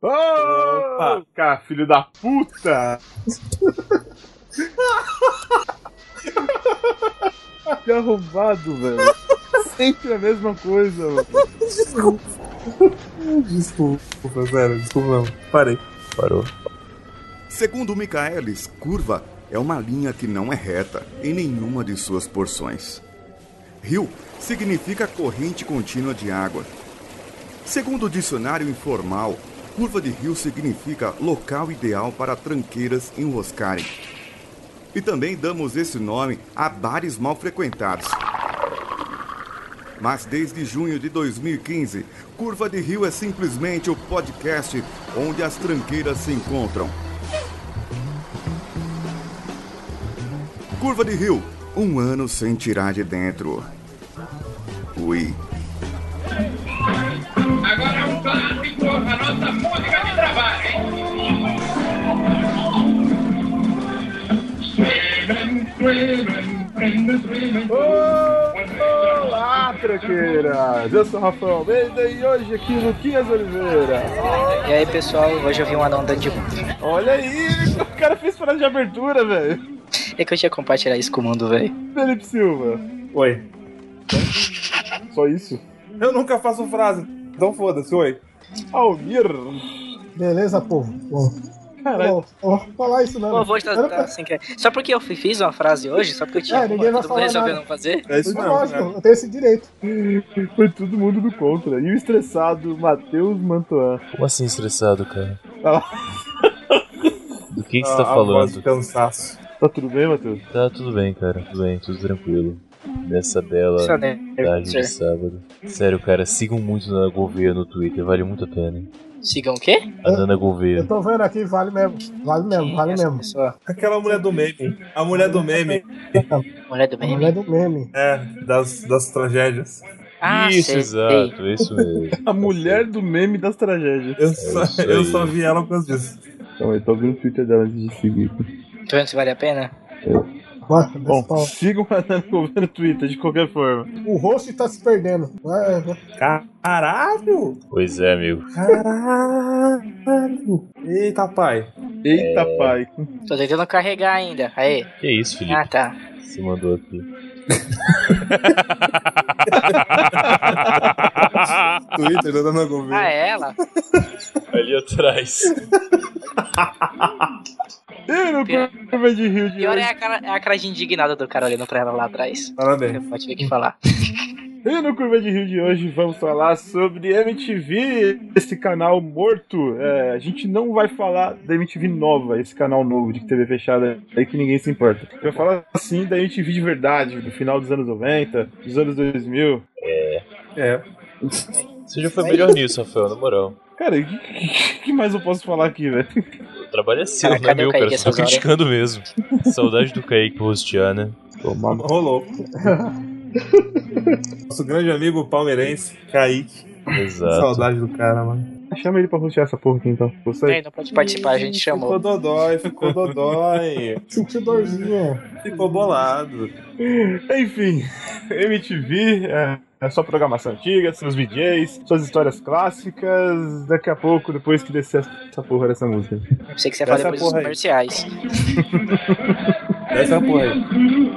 Opa! Cara, filho da puta! Que arrombado, velho. Sempre a mesma coisa, mano. Desculpa, sério, desculpa não. Parei. Parou. Segundo Michaelis, curva é uma linha que não é reta em nenhuma de suas porções. Rio significa corrente contínua de água. Segundo o dicionário informal, curva de rio significa local ideal para tranqueiras enroscarem. E também damos esse nome a bares mal frequentados. Mas desde junho de 2015, Curva de Rio é simplesmente o podcast onde as tranqueiras se encontram. Curva de Rio, 1 ano sem tirar de dentro. Ui. Agora um clássico, a nossa música de trabalho, hein? Olá, tranqueiras! Eu sou o Rafael Almeida e hoje aqui Luquinhas Oliveira. E aí, pessoal, hoje eu vi um anão andando de moto. Olha aí, o cara fez frase de abertura, velho. É que eu tinha que compartilhar isso com o mundo, velho. Felipe Silva. Oi. Só isso? Eu nunca faço frase, então foda-se, oi. Almir. Beleza, povo? Bom. Caralho. Falar isso não. Pô, vou estar assim, só porque eu fiz uma frase hoje, só porque eu tinha ninguém vai todo mundo falar resolveu nada. não fazer. É isso mesmo, Lógico, né? eu tenho esse direito. Foi todo mundo do contra. E o estressado Matheus Mantoan. Como assim estressado, cara? Ah, Do que você tá A voz falando? de cansaço. tá tudo bem, Matheus? Tá tudo bem, cara. Tudo bem, tudo tranquilo. Nessa bela Só deve tarde ser. de sábado. Sério, cara, sigam muito a Nana Gouveia no Twitter, vale muito a pena. Hein? Sigam o quê? A Nana Gouveia. Eu tô vendo aqui, vale mesmo. Vale Essa mesmo. pessoa? Aquela mulher do meme. A mulher do meme. Mulher do A meme? mulher do meme. É, das tragédias. Ah, Isso, sei. exato, isso mesmo. A mulher do meme das tragédias. Eu aí. só vi ela por causa disso. Então, eu tô vendo o Twitter dela antes de seguir. Tô vendo se vale a pena? Bom, sigam a Nana Gouveia no Twitter, de qualquer forma. O host tá se perdendo. Caralho! Pois é, amigo. Caralho! Eita, pai. Eita, pai. Tô tentando carregar ainda. Aí. Que isso, Felipe? Ah, tá. Você mandou aqui. Twitter da Nana Gouveia. Ah, é ela? Ali atrás. E no Curva de Rio de Pior hoje? é a cara de indignado do cara olhando pra ela lá atrás. Parabéns. Pode ver o que falar. E no Curva de Rio de hoje vamos falar sobre MTV, esse canal morto. A gente não vai falar da MTV nova, esse canal novo de TV fechada aí que ninguém se importa. A gente vai falar sim da MTV de verdade, do final dos anos 90, dos anos 2000. É. Você já foi melhor nisso, Rafael, na moral. Cara, o que mais eu posso falar aqui, velho? O trabalho é seu, Cara, não é cadê meu, o Kaique cara. Só tô essas horas? criticando mesmo. Saudade do Kaique rostear, né? Rolou. Nosso grande amigo palmeirense, Kaique. Exato. Saudade do cara, mano. Chama ele pra rostear essa porra aqui então. Você? Ele não pode participar, a gente chamou. Ficou dodói, ficou dodói. Sentiu dorzinha. Ficou bolado. Enfim, MTV é só programação antiga, seus VJs, suas histórias clássicas. Daqui a pouco, depois que descer essa porra dessa música. Eu pensei que você ia falar Essa depois dos porra aí. comerciais. Essa é a porra aí.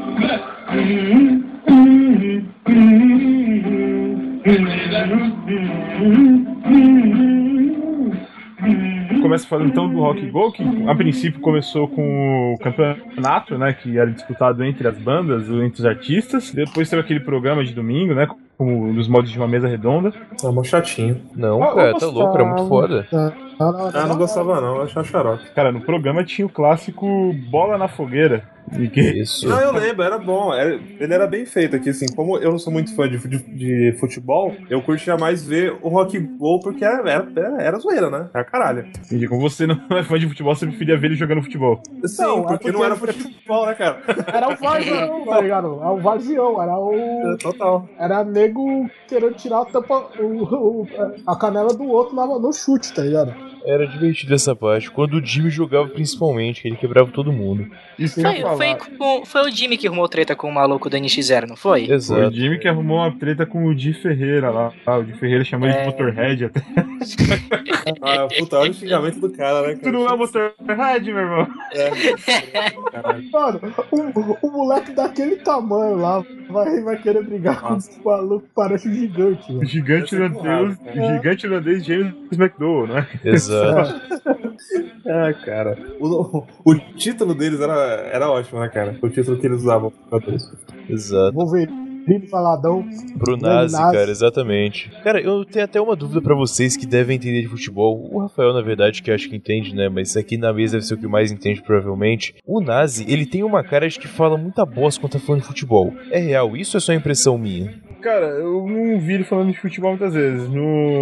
Começa falando então do Rock Go, que a princípio começou com o campeonato, né, que era disputado entre as bandas, entre os artistas. Depois teve aquele programa de domingo, né, como nos modos de uma mesa redonda. É mó chatinho. Não, Ah, cara, eu tá louco, era muito foda. Ah, não gostava não, eu achava xarope. Cara, no programa tinha o clássico Bola na Fogueira. E que... Isso. Não, eu lembro, era bom. Ele era bem feito aqui, assim. Como eu não sou muito fã de futebol, eu curtia mais ver o Rock Go porque era zoeira, né? Era caralho. Entendi, como você não é fã de futebol, você preferia ver ele jogando futebol. Sim, Não, porque não era futebol, né, cara? Era o Varzião, tá ligado? Era o Varzião, era o. Total. Era nego querendo tirar a tampa, a canela do outro no chute, tá ligado? Era divertido essa parte. Quando o Jimmy jogava principalmente, que ele quebrava todo mundo. Isso que eu ia falar. Foi o Jimmy que arrumou treta com o maluco do NX0, não foi? Foi o Exato. Jimmy que arrumou uma treta com o Di Ferreira lá. O Di Ferreira chamou ele de Motorhead até. Puta, olha o xingamento do cara, né, Tu cara? não é Motorhead, meu irmão? Mano, o moleque daquele tamanho lá vai querer brigar com esse maluco que parece um gigante, O velho. gigante irlandês James McDowell, né? Exato. Cara. O título deles era ótimo, né, cara? O título que eles usavam pra isso. Exato. Wolverine faladão. Pro Nazi, cara, exatamente. Cara, eu tenho até uma dúvida pra vocês que devem entender de futebol. O Rafael, na verdade, que acho que entende, né? Mas aqui na mesa deve ser o que mais entende, provavelmente. O Nazi, ele tem uma cara de que fala muita bosta quando tá falando de futebol. É real? Isso é só impressão minha? Cara, eu não vi ele falando de futebol muitas vezes.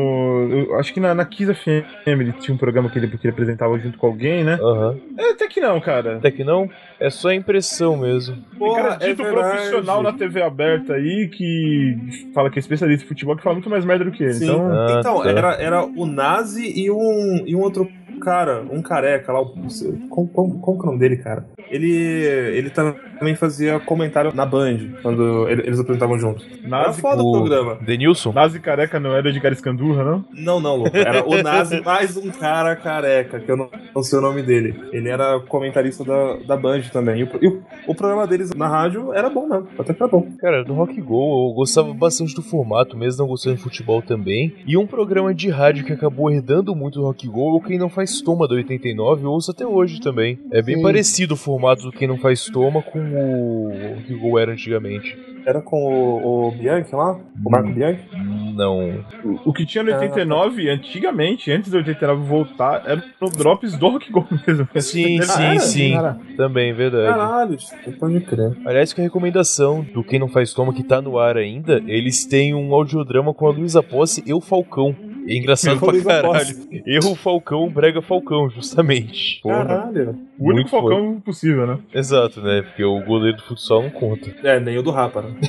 Eu acho que na Kiss FM ele tinha um programa que ele apresentava junto com alguém, né? Aham. Até que não, cara. Até que não? É só impressão mesmo. Tem cara dito profissional na TV aberta aí que fala que é especialista em futebol que fala muito mais merda do que ele. Sim. Então, Tá. Era o Nazi e um outro cara, um careca lá. Como que é o nome dele, cara? Ele também fazia comentário na Band, quando eles apresentavam juntos. Era foda o programa. Denilson? Nazi careca não era de Escandurra, não? Não, louco. Era o Nazi mais um cara careca, que eu não sei o nome dele. Ele era comentarista da Band também. E o programa deles na rádio era bom mesmo. Até que era bom. Cara, no Rock Go eu gostava bastante do formato, mesmo não gostando de futebol também. E um programa de rádio que acabou herdando muito do Rock Go é o Quem Não Faz Toma, da 89, eu ouço até hoje também. É bem parecido o formato do Quem Não Faz Toma com o Rock Go era antigamente. Era com o Bianchi lá? O Marco Bianchi? Não. O que tinha no 89, antigamente, antes do 89 voltar, era no Drops do Rock Go mesmo. Sim. Também, verdade. Caralho, pode crer. Aliás, com a recomendação do Quem Não Faz Toma, que tá no ar ainda, eles têm um audiodrama com a Luísa Posse e o Falcão. É engraçado pra caralho. Erro Falcão, brega Falcão, justamente. Caralho. O único Falcão possível, né? Exato, né? Porque o goleiro do futsal não conta. Nem o do Rapa, né?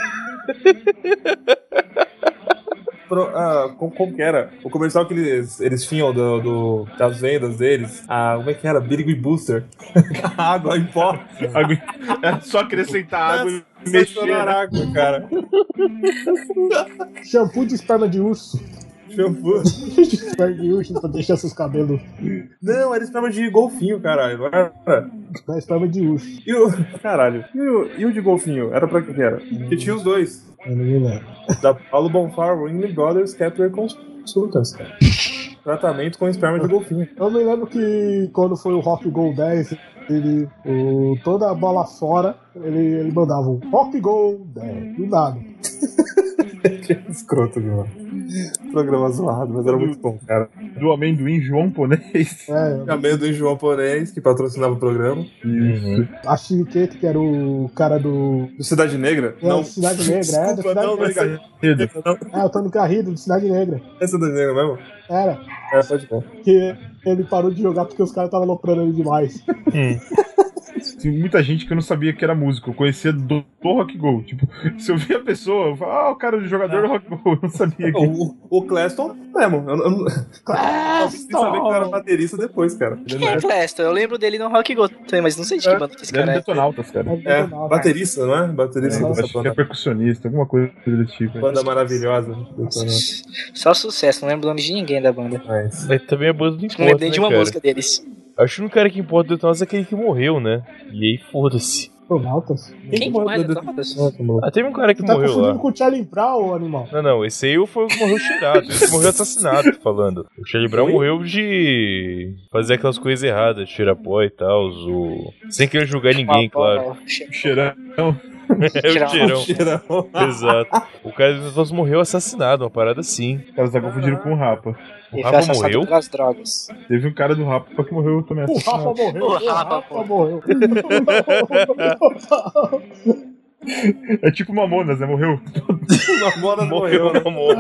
Como que era? O comercial que eles tinham das vendas deles. Como é que era? Birigui Booster. Água em pó. Era só acrescentar água e mexer na água, cara. Shampoo de esperma de urso. Shampoo de esperma de urso pra deixar seus cabelos. Não, era esperma de golfinho, caralho. Não é esperma de urso. Caralho. E o de golfinho? Era pra que era? Porque tinha os dois. Eu não me lembro. Da Paulo Bonfar, Ringling Brothers, Kepler Consultants, cara. Tratamento com esperma de golfinho. Eu me lembro que quando foi o Rock Go 10, toda a bola fora, ele mandava um Rock Go 10, do nada. Que escroto, meu. Programa zoado, mas era muito bom, cara. Do amendoim João Ponês. Amendoim João Ponês, que patrocinava o programa. Isso. A Chiriquete, que era o cara do Cidade Negra? Não, Cidade Negra, desculpa, da Cidade Negra. O Antônio Garrido, do Cidade Negra. É Cidade Negra mesmo? Era. Pode ver. Que ele parou de jogar porque os caras estavam aloprando ele demais. Tem muita gente que eu não sabia que era músico. Eu conhecia do Rock Go. Tipo, se eu via a pessoa, eu falava, o cara do jogador do Rock Go. Eu não sabia que... O Cleston mesmo. Eu fui saber que era baterista depois, cara. Quem é Cleston? Eu lembro dele no Rock Go também, mas não sei de que banda que esse cara é. Detonautas, cara. Baterista, não é? Baterista. Acho que é percussionista, alguma coisa do tipo. Banda maravilhosa. Só sucesso, não lembro o nome de ninguém da banda. Mas também a banda não importa, não lembro nem de uma cara? música deles. Acho que o cara que importa do Detonautas é aquele que morreu, né? E aí, foda-se. Detonautas? Quem morreu do Detonautas? Teve um cara que Tá morreu lá. confundindo com o Charlie Brown, animal. Não, esse aí foi o que morreu cheirado. Esse morreu assassinado, falando. O Charlie Brown morreu de fazer aquelas coisas erradas, cheirar pó e tal, sem querer julgar ninguém, claro. Cheirão. É o cheirão. Exato. O cara dos Detonautas morreu assassinado, uma parada assim. Os caras tá confundindo com o Rapa. O Rapa morreu? Pelas drogas. Teve um cara do Rapa que morreu também. O Rapa morreu. É tipo Mamonas, né? Morreu. Mamonas morreu.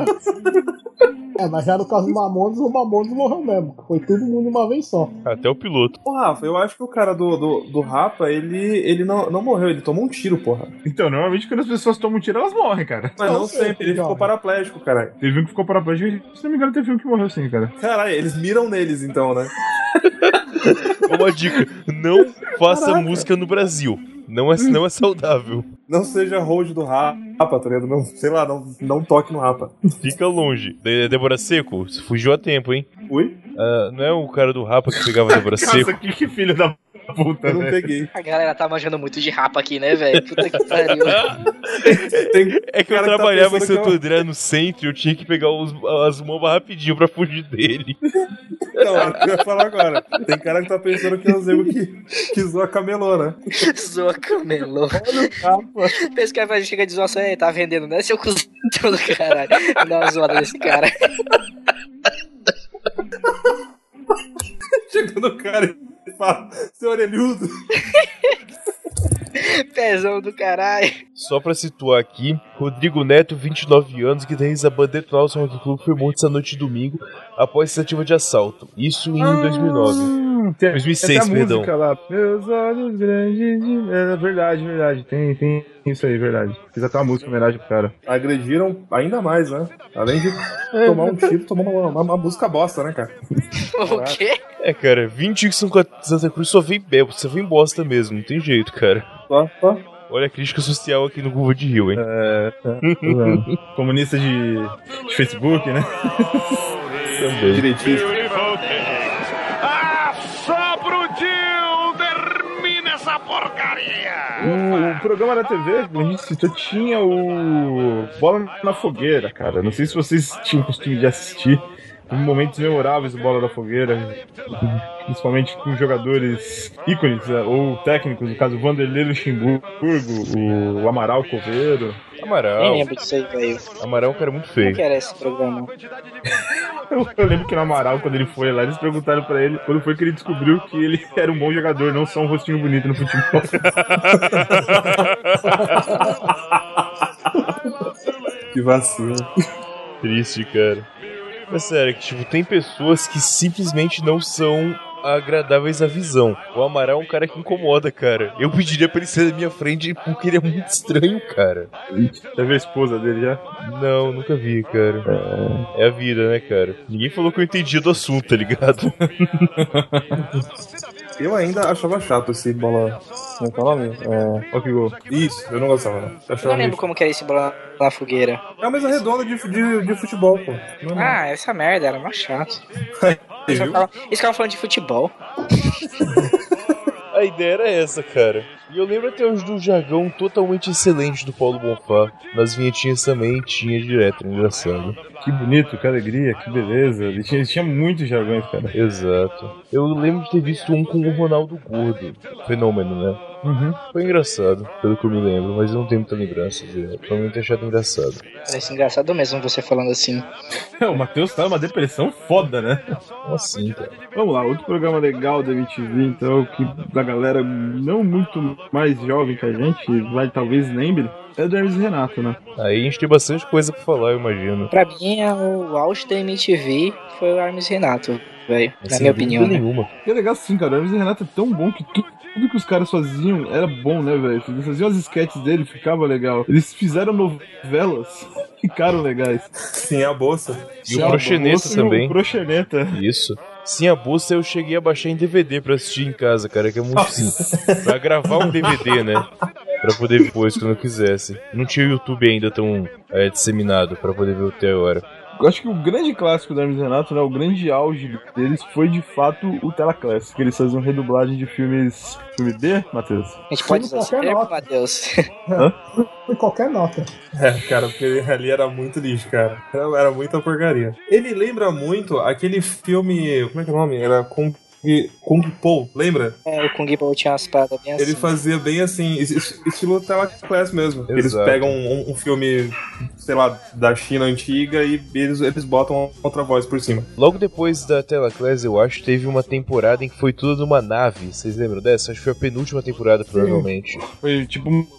Mas já no caso do Mamonas, o Mamonas morreu mesmo. Foi todo mundo uma vez só. Até o piloto. Ô, Rafa, eu acho que o cara do Rapa, ele não morreu, ele tomou um tiro, porra. Então, normalmente quando as pessoas tomam um tiro, elas morrem, cara. Mas não sempre, ele ficou paraplégico, cara. Teve um que ficou paraplégico, se não me engano, teve um que morreu sim, cara. Caralho, eles miram neles então, né? Uma dica, não faça música no Brasil. Não é saudável. Não seja road do Rapa, tá ligado? Não, sei lá, não toque no Rapa. Fica longe. Débora Seco, você fugiu a tempo, hein? Ui? Não é o cara do Rapa que pegava a Débora Seco? Nossa, que filho da puta, Eu não velho. peguei. A galera tá manjando muito de rapa aqui, né, velho? Puta que pariu. É que eu cara que tá trabalhava em pensando Santo que André no centro e eu tinha que pegar as mombas rapidinho pra fugir dele. Não, é o que eu ia falar agora. Tem cara que tá pensando que é o Zego que zoa camelô, né? Zoa camelô. Pensa que a gente chega de zoação, tá vendendo, né? Seu cuzão do caralho. Dá uma zoada nesse cara. Chega no cara e fala, seu orelhudo. Pezão do caralho. Só pra situar aqui, Rodrigo Neto, 29 anos, guitarrista da banda Detonautas Rock Club, foi morto essa noite de domingo após tentativa de assalto. Isso em 2009. 2006, perdão. Lá, meus olhos grandes de... É verdade. Tem isso aí, verdade. Fiz até uma música em homenagem pro cara. Agrediram ainda mais, né? Além de tomar um tiro, tomar uma música bosta, né, cara? O quê? Cara, 25 Santa Cruz só vem bosta mesmo, não tem jeito, cara. Tá. Olha a crítica social aqui no Curva de Rio, hein? Comunista de Facebook, né? Também. Direitista. O programa da TV, como a gente citou, tinha o Bola na Fogueira, cara. Não sei se vocês tinham costume de assistir. Momentos memoráveis do Bola da Fogueira, principalmente com jogadores ícones ou técnicos, no caso o Vanderlei Luxemburgo, o Amaral Coveiro. Amaral. Nem lembro disso aí, velho. Amaral é um cara muito feio. Como que era esse programa? Eu lembro que no Amaral, quando ele foi lá, eles perguntaram pra ele quando foi que ele descobriu que ele era um bom jogador, não só um rostinho bonito no futebol. Que vacilo. Triste, cara. Mas sério, que tipo, tem pessoas que simplesmente não são agradáveis à visão. O Amaral é um cara que incomoda, cara. Eu pediria pra ele ser da minha frente porque ele é muito estranho, cara. Já viu a esposa dele já? Não, nunca vi, cara. É a vida, né, cara? Ninguém falou que eu entendia do assunto, tá ligado? Eu ainda achava chato esse bola. Como é que é o nome? Rock Go. Isso, eu não gostava, não. Eu não lembro como que era esse bola na fogueira. É uma mesa redonda de futebol, pô. Ah, essa merda, era mó chato. Eles ficavam falando de futebol. A ideia era essa, cara. E eu lembro até hoje do jargão totalmente excelente do Paulo Bonfá. Nas vinhetinhas também tinha direto, engraçado. Que bonito, que alegria, que beleza. Ele tinha muitos jargões, cara. Exato. Eu lembro de ter visto um com o Ronaldo Gordo. Fenômeno, né? Uhum. Foi engraçado, pelo que eu me lembro, mas eu não tenho muita lembrança de provavelmente achado engraçado. Parece engraçado mesmo você falando assim. O Matheus tá numa depressão foda, né? Como assim, cara? Vamos lá, outro programa legal da MTV, então, que da galera não muito mais jovem que a gente, vai talvez lembre, é o do Hermes e Renato, né? Aí a gente tem bastante coisa pra falar, eu imagino. Pra mim, o auge da MTV foi o Hermes e Renato, velho. Na minha opinião, né? Nenhuma. E é legal assim, cara, o Hermes e Renato é tão bom que tudo que os caras faziam era bom, né, velho? Eles faziam as sketches dele, ficava legal. Eles fizeram novelas, ficaram legais. Sim, a bolsa. E o Proxeneta também. O Proxeneta. Isso. Sim, a bolsa eu cheguei a baixar em DVD pra assistir em casa, cara, que é muito simples. Pra gravar um DVD, né? Pra poder ver depois, quando eu quisesse. Não tinha o YouTube ainda tão disseminado pra poder ver até agora. Eu acho que o grande clássico da Hermes e Renato, né, o grande auge deles foi de fato o Telaclass, que eles faziam redublagem de filmes. Filme B, Matheus? A gente pode usar qualquer esse termo, nota. Matheus. Em qualquer nota. Cara, porque ali era muito lixo, cara. Era muita porcaria. Ele lembra muito aquele filme. Como é que é o nome? Era Kung Po, lembra? O Kung Po tinha umas paradas bem assim. Ele fazia bem assim, estilo Telaclass mesmo. Exato. Eles pegam um filme, sei lá, da China antiga e eles botam outra voz por cima. Logo depois da Telaclass, eu acho, teve uma temporada em que foi tudo numa nave. Vocês lembram dessa? Acho que foi a penúltima temporada, provavelmente. Foi tipo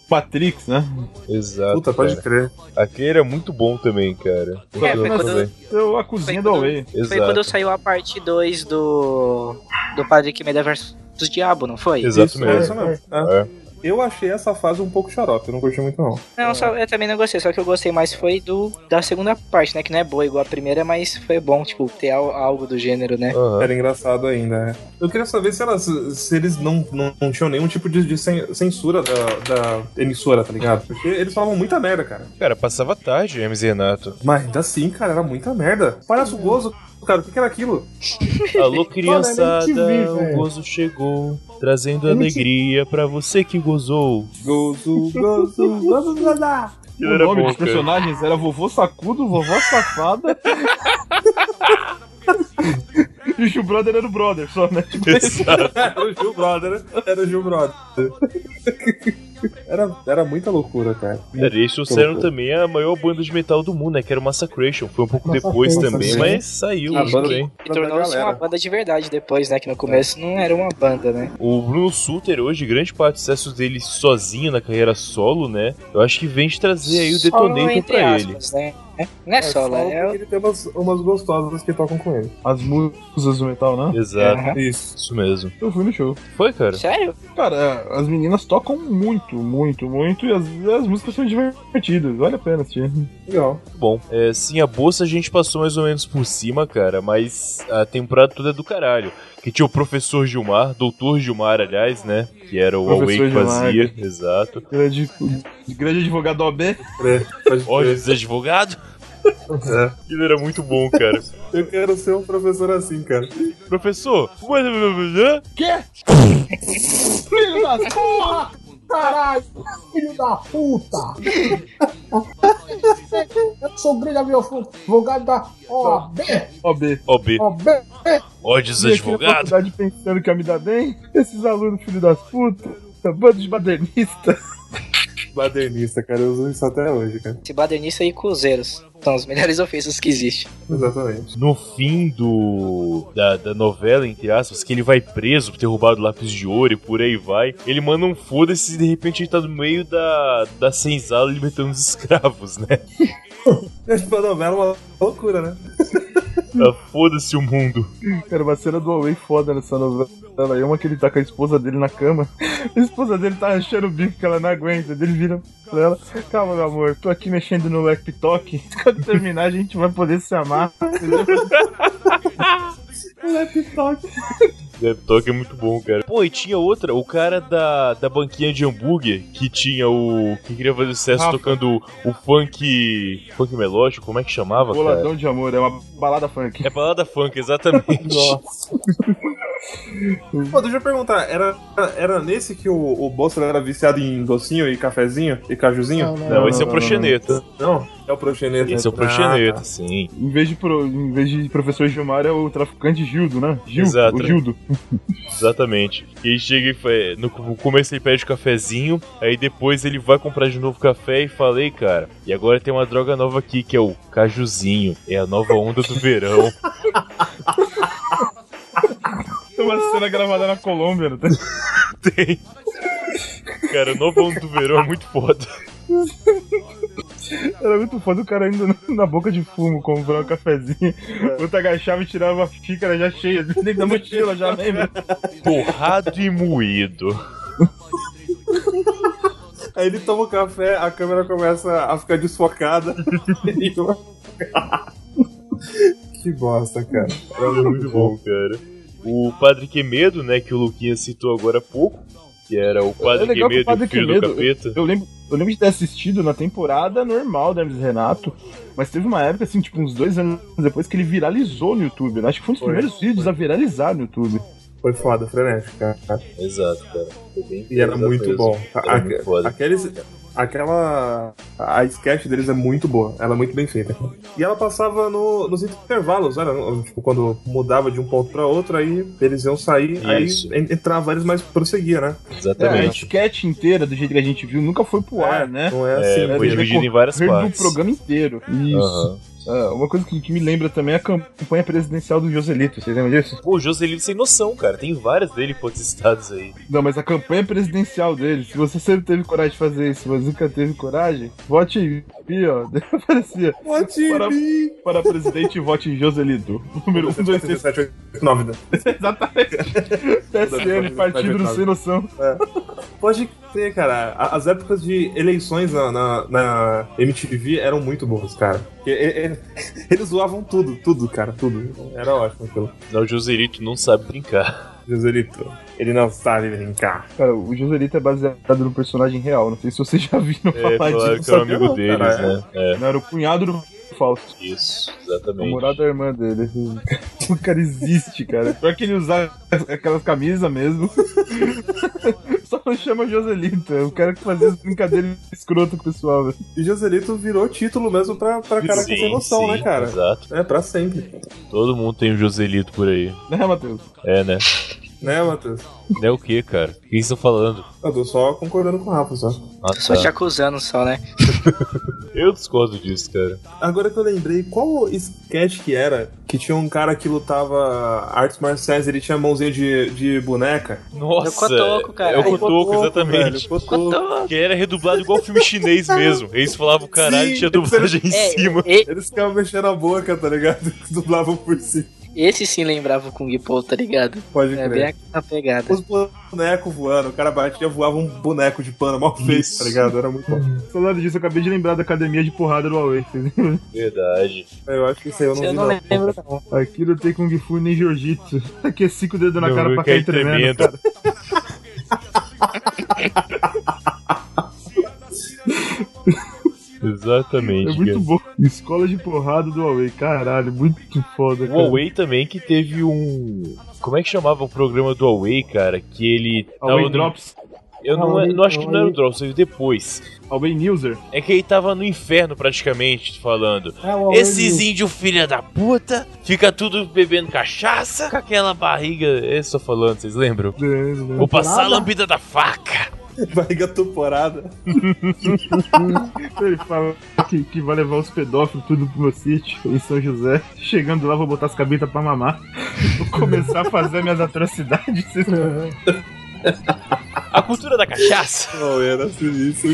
Matrix, né? Exato. Puta, pode crer. Aquele era muito bom também, cara. Foi quando- Eu a cozinha do Away. Foi Exato. quando saiu a parte 2 do Padre Quimeda versus Diabo, não foi? Exato Isso mesmo. mesmo. É. Eu achei essa fase um pouco xarope, eu não curti muito não. Não, eu também não gostei, só que eu gostei mais foi da segunda parte, né? Que não é boa igual a primeira, mas foi bom, tipo, ter algo do gênero, né? Aham. Era engraçado ainda, né? Eu queria saber se eles não tinham nenhum tipo de censura da emissora, tá ligado? Porque eles falavam muita merda, cara. Cara, passava tarde, Hermes e Renato. Mas ainda assim, cara, era muita merda. Palhaço Gozo, cara, o que era aquilo? Alô, criançada, MTV, o velho. gozo chegou, trazendo MTV. alegria pra você que gozou. Gozo, vamos gozar. O Era nome bom, dos cara. personagens era Vovô Sacudo, Vovó Safada. E o Gil Brother era o brother só, né? Tipo, Exato. Era o Gil Brother, né? Era o Gil Brother. Era muita loucura, cara. Cara, eles trouxeram também a maior banda de metal do mundo, né? Que era o Massacration. Foi um pouco depois Massacration, também, sim. mas saiu A banda- também. E tornou-se uma banda de verdade depois, né? Que no começo não era uma banda, né? O Bruno Sutter hoje, grande parte do sucesso dele sozinho na carreira solo, né? Eu acho que vem de trazer aí o Solo, Detonator entre pra aspas, né? Não é solo, só é porque ele tem umas gostosas que tocam com ele. as musas do metal, né? Exato, Aham. Isso. mesmo. Eu fui no show. Foi, cara? Sério? Cara, as meninas tocam muito, muito, muito. E as músicas são divertidas. Vale a pena assistir. Legal. Bom, sim, a bolsa a gente passou mais ou menos por cima, cara, mas a temporada toda é do caralho. Que tinha o professor Gilmar, doutor Gilmar, aliás, né? Que era o Professor Away que Gilmar. fazia, exato. Grande advogado OB. Pode Olha, crer. esse advogado. É. Ele era muito bom, cara. Eu quero ser um professor assim, cara. Professor, Quê? Filho da porra! Caralho! Filho da puta! Eu sou grande advogado da OAB! OB. OB, OAB! ódios Vim aqui na advogado. faculdade pensando que ia me dar bem. Esses alunos, filho das putas. Bando de badernista. Badernista, cara. Eu uso isso até hoje, cara. Esse badernista e cruzeiros são as melhores ofensas que existem. Exatamente. No fim da novela, entre aspas, que ele vai preso por ter roubado lápis de ouro e por aí vai, ele manda um foda-se e de repente ele tá no meio da senzala libertando os escravos, né? Essa novela é uma loucura, né? Foda-se o mundo. Cara, uma cena do Away foda nessa novela. É uma que ele tá com a esposa dele na cama. A esposa dele tá achando o bico que ela não aguenta. Ele vira pra ela: calma, meu amor, tô aqui mexendo no laptop. Quando terminar, a gente vai poder se amar. Laptop é muito bom, cara. Pô, e tinha outra, o cara da banquinha de hambúrguer, que tinha que queria fazer sucesso Rafa. tocando o funk melódico, como é que chamava, cara? Boladão de amor, é uma balada funk. É balada funk, exatamente. Nossa. Pô, deixa eu perguntar, era nesse que o Bolsa era viciado em docinho e cafezinho e cajuzinho? Não, esse é o Proxeneta. Não, é o Proxeneta. Esse é o Proxeneta, sim. Em vez de professor Gilmar, é o traficante Gildo, né? Exato. O Gildo. Exatamente. E aí chega e no começo ele pede cafezinho, aí depois ele vai comprar de novo café e falei, cara, e agora tem uma droga nova aqui que é o cajuzinho. É a nova onda do verão. Tem uma cena gravada na Colômbia, não tem? Tem. Cara, a nova onda do verão é muito foda. Era muito foda o cara indo na boca de fumo comprar um cafezinho. O outro agachava e tirava a xícara já cheia dentro da mochila, já lembra? Torrado e moído. Aí ele toma o café, a câmera começa a ficar desfocada. Que bosta, cara. Era muito bom, cara. O Padre Quemedo, né, que o Luquinha citou agora há pouco, que era o Padre legal que Quemedo o Padre e o filho Quemedo, do capeta. Eu lembro de ter assistido na temporada normal da Hermes e Renato, mas teve uma época, assim, tipo, uns 2 anos depois que ele viralizou no YouTube, né? Acho que foi um dos primeiros vídeos a viralizar no YouTube. Foi foda, frenético, cara. Exato, cara. Foi bem E era pesado muito mesmo. bom. Era muito foda. A sketch deles é muito boa. Ela é muito bem feita. E ela passava nos intervalos, era, tipo, quando mudava de um ponto pra outro, aí eles iam sair, Isso. aí entrava eles, mas prosseguia, né? A Exatamente. sketch inteira, do jeito que a gente viu, nunca foi pro ar, né? Não é assim. Foi dividido em várias do partes. programa inteiro. Isso. Aham. Uma coisa que me lembra também é a campanha presidencial do Joselito, vocês lembram disso? Pô, o Joselito sem noção, cara. Tem várias dele que podem ser citadas aí. Não, mas a campanha presidencial dele, se você sempre teve coragem de fazer isso, mas nunca teve coragem, vote em mim, ó. Aparecia. Vote em mim. Para presidente, vote em Joselito. Número 1, 2, 3, 7, 8, 9. Exatamente. PSN, partido do sem noção. Pode ter, cara. As épocas de eleições na MTV eram muito boas, cara. Eles zoavam tudo, cara, tudo. Era ótimo aquilo. Não, o Joselito não sabe brincar. Joselito, ele não sabe brincar. Cara, o Joselito é baseado no personagem real. Não sei se vocês já viram falar disso. Que era o amigo deles, né? Não, era o cunhado do Fausto. Isso, exatamente. O namorado da irmã dele. O cara existe, cara. Pior que ele usar aquelas camisas mesmo. Só não chama Joselito. É o cara que fazia as brincadeiras escroto com o pessoal, velho. E Joselito virou título mesmo pra cara que tem noção, né, cara? Exato. É, pra sempre. Todo mundo tem um Joselito por aí. Né, Matheus? É, né? Né, Matheus? É o que, cara? O que vocês estão falando? Eu tô só concordando com o Rafa, só. Só te acusando só, né? Eu discordo disso, cara. Agora que eu lembrei, qual sketch que era? Que tinha um cara que lutava artes marciais, ele tinha mãozinha de boneca. Nossa! É o Cotoco, cara. É o Cotoco, exatamente. Velho, Cotoco. Que era redublado igual filme chinês mesmo. Eles falavam caralho e tinha dublagem em cima. Eles ficavam mexendo a boca, tá ligado? Dublavam por si. Esse sim lembrava o Kung Po, tá ligado? Pode crer. É bem a pegada. Os bonecos voando, o cara batia, voava um boneco de pano mal feito, tá ligado? Era muito bom. Falando disso, eu acabei de lembrar da academia de porrada do Huawei. Verdade. Eu acho que isso aí eu não vi, não lembro, não. Aqui não tem Kung Fu nem Jiu-Jitsu. Aqui é 5 dedos na cara pra cair tremendo, cara. Exatamente. É muito bom. Escola de porrada do Huawei, caralho, muito foda, cara. O Huawei também que teve um... Como é que chamava o programa do Huawei, cara? Que ele... Huawei Drops? Eu não acho que não era o Drops, veio depois. Huawei Newser? É que ele tava no inferno praticamente, falando. Esses índios filha da puta, fica tudo bebendo cachaça, com aquela barriga... Eu estou falando, vocês lembram? Vou passar a lambida da faca. Barriga tuporada. Ele fala que vai levar os pedófilos tudo pro meu sítio em São José. Chegando lá, vou botar as cabeças pra mamar. Vou começar a fazer minhas atrocidades. A cultura da cachaça. Não era sinistro.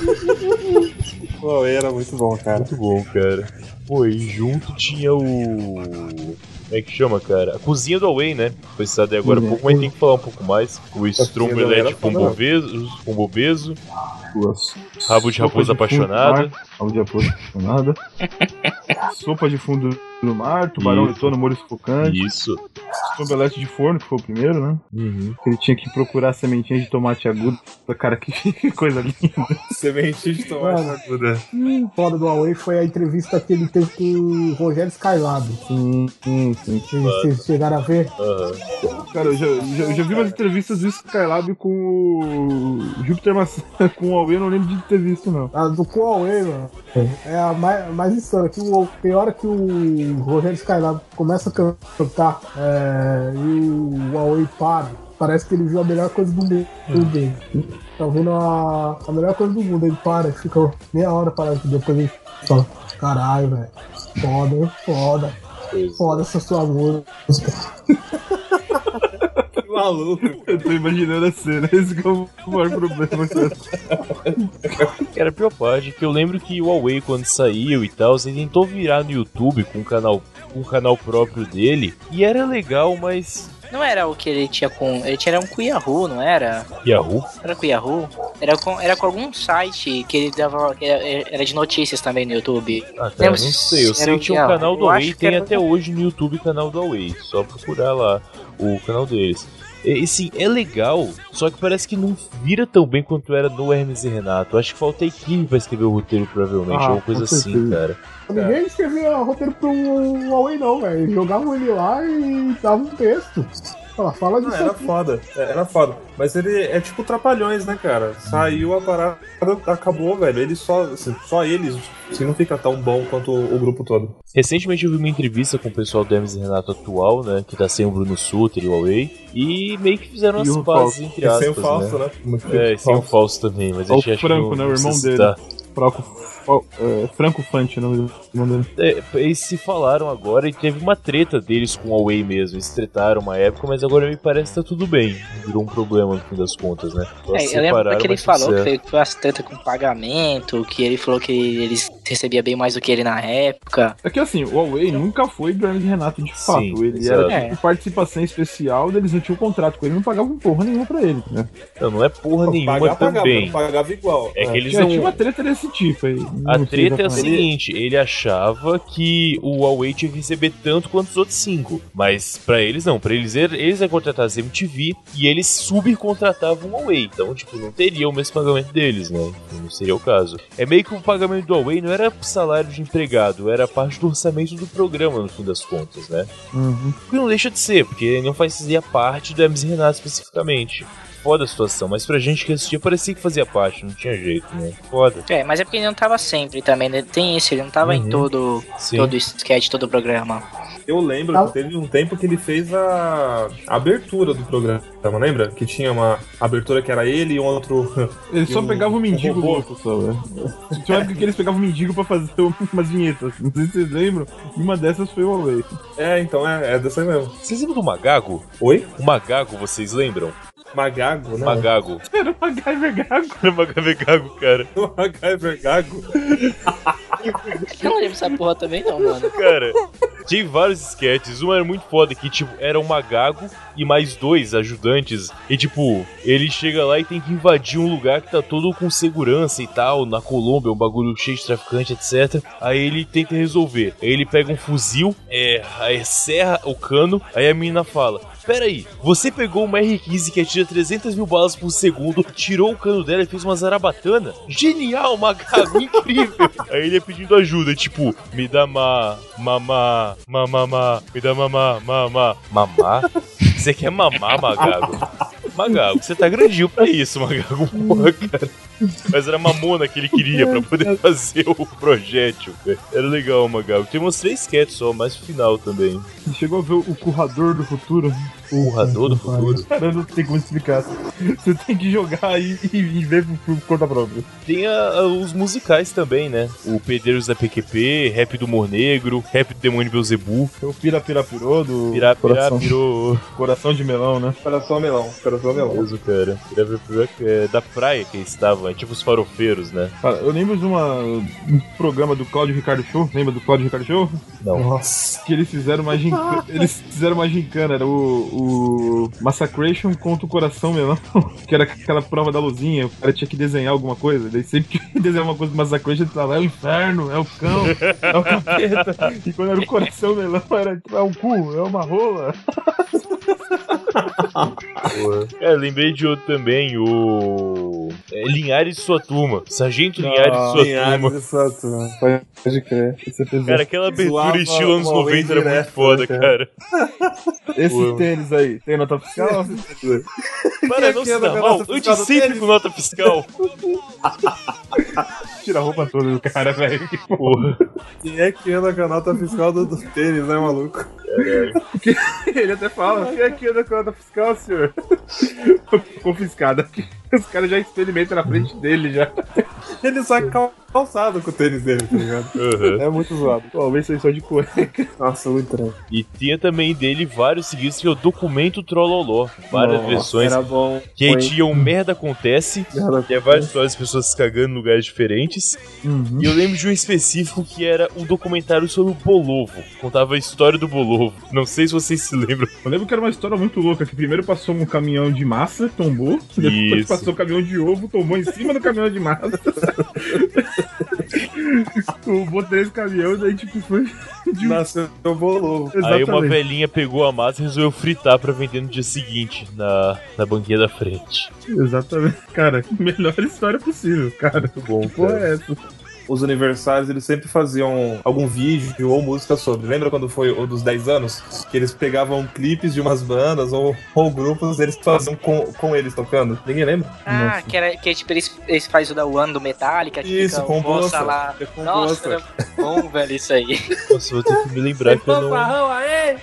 Não, era muito bom, cara. Muito bom, cara. Pô, e junto tinha o... Como é que chama, cara? A cozinha do Huawei, né? Foi citado agora há pouco, mas tem que falar um pouco mais. O Strombelete Pombobeso. Rabo de raposa apaixonada. Rabo de raposa apaixonada. Sopa de fundo do mar. Tubarão letou no molho sufocante. Isso. Strombelete de forno, que foi o primeiro, né? Uhum. Ele tinha que procurar sementinha de tomate agudo. Cara, que coisa linda. Sementinha de tomate aguda. Foda do Huawei foi a entrevista que ele teve com o Rogério Skylab. Sim. Vocês chegaram a ver? Cara, eu já vi umas entrevistas do Skylab com o Júpiter Maçã. Com o Huawei, eu não lembro de ter visto, não. A do Huawei, mano, é a mais insana. Tem hora que o Rogério Skylab começa a cantar e o Huawei para. Parece que ele viu a melhor coisa do mundo dele. Tá vendo a melhor coisa do mundo. Ele para, fica meia hora parado. Depois ele fala: caralho, velho. Foda essa sua música. Que maluco. Eu tô imaginando a cena. Esse que é o maior problema, cara. Cara, a pior parte é que eu lembro que o Huawei, quando saiu e tal, ele tentou virar no YouTube com um canal próprio dele. E era legal, mas... Não era o que ele tinha com... Ele tinha um com o Yahoo, não era? Yahoo? Era com o Yahoo? Era com algum site que ele dava... Era de notícias também no YouTube. Ah, tá, não sei. Eu sei que tinha um canal do Huawei, tem até hoje no YouTube o canal do Huawei. Só procurar lá o canal deles. E sim, é legal, só que parece que não vira tão bem quanto era no Hermes e Renato. Acho que falta equipe pra escrever o roteiro, provavelmente, alguma coisa assim, cara. Ninguém escrevia roteiro pro Huawei, não, velho. Eles jogavam ele lá e davam um texto. Fala disso. Era foda. Mas ele é tipo Trapalhões, né, cara? Saiu a parada, acabou, velho. Ele só eles, assim, não fica tão bom quanto o grupo todo. Recentemente eu vi uma entrevista com o pessoal do Hermes e Renato atual, né? Que tá sem o Bruno Sutter e o Huawei. E meio que fizeram as pazes, entre aspas, sem o Fausto, né? Sem o Fausto também, mas a gente acha Franco, né? O irmão dele. Franco Fante, o nome do dele. Eles se falaram agora e teve uma treta deles com a Huawei mesmo. Eles tretaram uma época, mas agora me parece que tá tudo bem. Virou um problema no fim das contas, né? Eu lembro que ele falou que foi as treta com pagamento, que ele falou que eles recebia bem mais do que ele na época. É que assim, o Huawei nunca foi do Hermes e Renato de fato. Sim, ele era tipo participação especial, eles não tinham contrato com ele, não pagavam porra nenhuma pra ele, né? Não é porra nenhuma também. Pagava igual. É que eles tinha uma treta desse tipo aí. A treta é o seguinte, ele achava que o Huawei tinha que receber tanto quanto os outros 5, mas pra eles não, pra eles iam contratar a MTV e eles subcontratavam o Huawei, então tipo, não teria o mesmo pagamento deles, né? Não seria o caso. É meio que o pagamento do Huawei não era salário de empregado, era parte do orçamento do programa no fim das contas, né? Que não deixa de ser, porque não fazia parte do Hermes e Renato especificamente. Foda a situação, mas pra gente que assistia parecia que fazia parte, não tinha jeito, né? Foda. Mas é porque ele não tava sempre também, né? Tem isso, ele não tava em todo sketch, todo o programa. Eu lembro que teve um tempo que ele fez a abertura do programa, lembra? Que tinha uma abertura que era ele e um outro... Ele só pegava o mendigo louco, só, né? Tinha uma época que eles pegavam o mendigo pra fazer umas vinhetas, não sei se vocês lembram, e uma dessas foi o Huawei. Então é dessa aí mesmo. Vocês lembram do Magago? Oi? O Magago, vocês lembram? Magago, né? Magago. Era o MacGyver Gago. Era o MacGyver Gago, cara. O MacGyver Gago. Eu não lembro dessa porra também não, mano. Cara, tinha vários sketches. Um era muito foda, que tipo, era o Magago e mais 2 ajudantes. E tipo, ele chega lá e tem que invadir um lugar que tá todo com segurança e tal, na Colômbia, um bagulho cheio de traficante, etc. Aí ele tenta resolver. Aí ele pega um fuzil, aí serra o cano, aí a menina fala: pera aí, você pegou uma R15 que atira 300 mil balas por segundo, tirou o cano dela e fez uma zarabatana? Genial, Magago, incrível! Aí ele ia pedindo ajuda, tipo, me dá mamá, me dá mamá. Mamar? Você quer mamar, Magago? Magago, você tá grandinho pra isso, Magago, porra, cara. Mas era mamona que ele queria pra poder fazer o projétil, cara. Era legal, Magago. Tem uns 3 sketches só, mas no final também. Você chegou a ver o Currador do Futuro? O Currador do Futuro? Cara, não tem como explicar. Você tem que jogar aí e ver por conta própria. Tem os musicais também, né? O Pedreiros da PQP, Rap do Humor Negro, Rap do Demônio Belzebu. O Pirapirapirô do... Pirapirapirô. Coração de melão, né? Coração melão. Isso, cara. Pirapirapirô é da praia que eles estavam, tipo os farofeiros, né? Cara, eu lembro de um programa do Cláudio Ricardo Show. Lembra do Cláudio Ricardo Show? Não. Nossa. Que eles fizeram uma gincana. Era o Massacration contra o Coração Melão. Que era aquela prova da luzinha. O cara tinha que desenhar alguma coisa. Daí sempre que desenhar uma coisa do Massacration, ele falava: é o inferno, é o cão, é o capeta. E quando era o Coração Melão, era é um cu, é uma rola. Lembrei de outro também, o Linhares de Sua Turma. Sargento Linhares de Sua Turma. Pode crer. Cara, aquela abertura estilo anos 90 era muito foda, cara. Esse tênis aí, tem nota fiscal? Para, não se dá mal. Antes sempre com nota fiscal. Tira a roupa toda do cara, velho. Que porra. Quem é que anda com a nota fiscal do tênis, né, maluco? Porque ele até fala: quem é que anda com a nota fiscal, senhor? Confiscada. Os caras já experimentam na frente dele já. Ele sai calçado com o tênis dele, tá ligado? Uhum. É muito zoado. Talvez seja só de cueca. Nossa, muito estranho. E tinha também dele vários seguidos, que é o Documento Trolloló. Várias versões. Era bom. Que aí tinha o Merda Acontece, que é várias histórias de pessoas se cagando em lugares diferentes. Uhum. E eu lembro de um específico que era um documentário sobre o Bolovo. Contava a história do Bolovo. Não sei se vocês se lembram. Eu lembro que era uma história muito louca, que primeiro passou um caminhão de massa, tombou. Depois passou um caminhão de ovo, tombou em cima do caminhão de massa. Tombou 3 caminhões, daí tipo foi... Nasceu o Bolovo. Aí uma velhinha pegou a massa e resolveu fritar pra vender no dia seguinte, na banquinha da frente. Exatamente. Cara, melhor história possível, cara. Muito bom, que porra é essa? Os aniversários, eles sempre faziam algum vídeo ou música sobre. Lembra quando foi o dos 10 anos? Que eles pegavam clipes de umas bandas ou grupos, eles faziam com eles tocando. Ninguém lembra? Ah, que tipo, eles fazem o da One do Metallica, que isso, fica com bolsa lá. Nossa, era bom, velho, isso aí. Nossa, vou ter que me lembrar que eu não... Aê!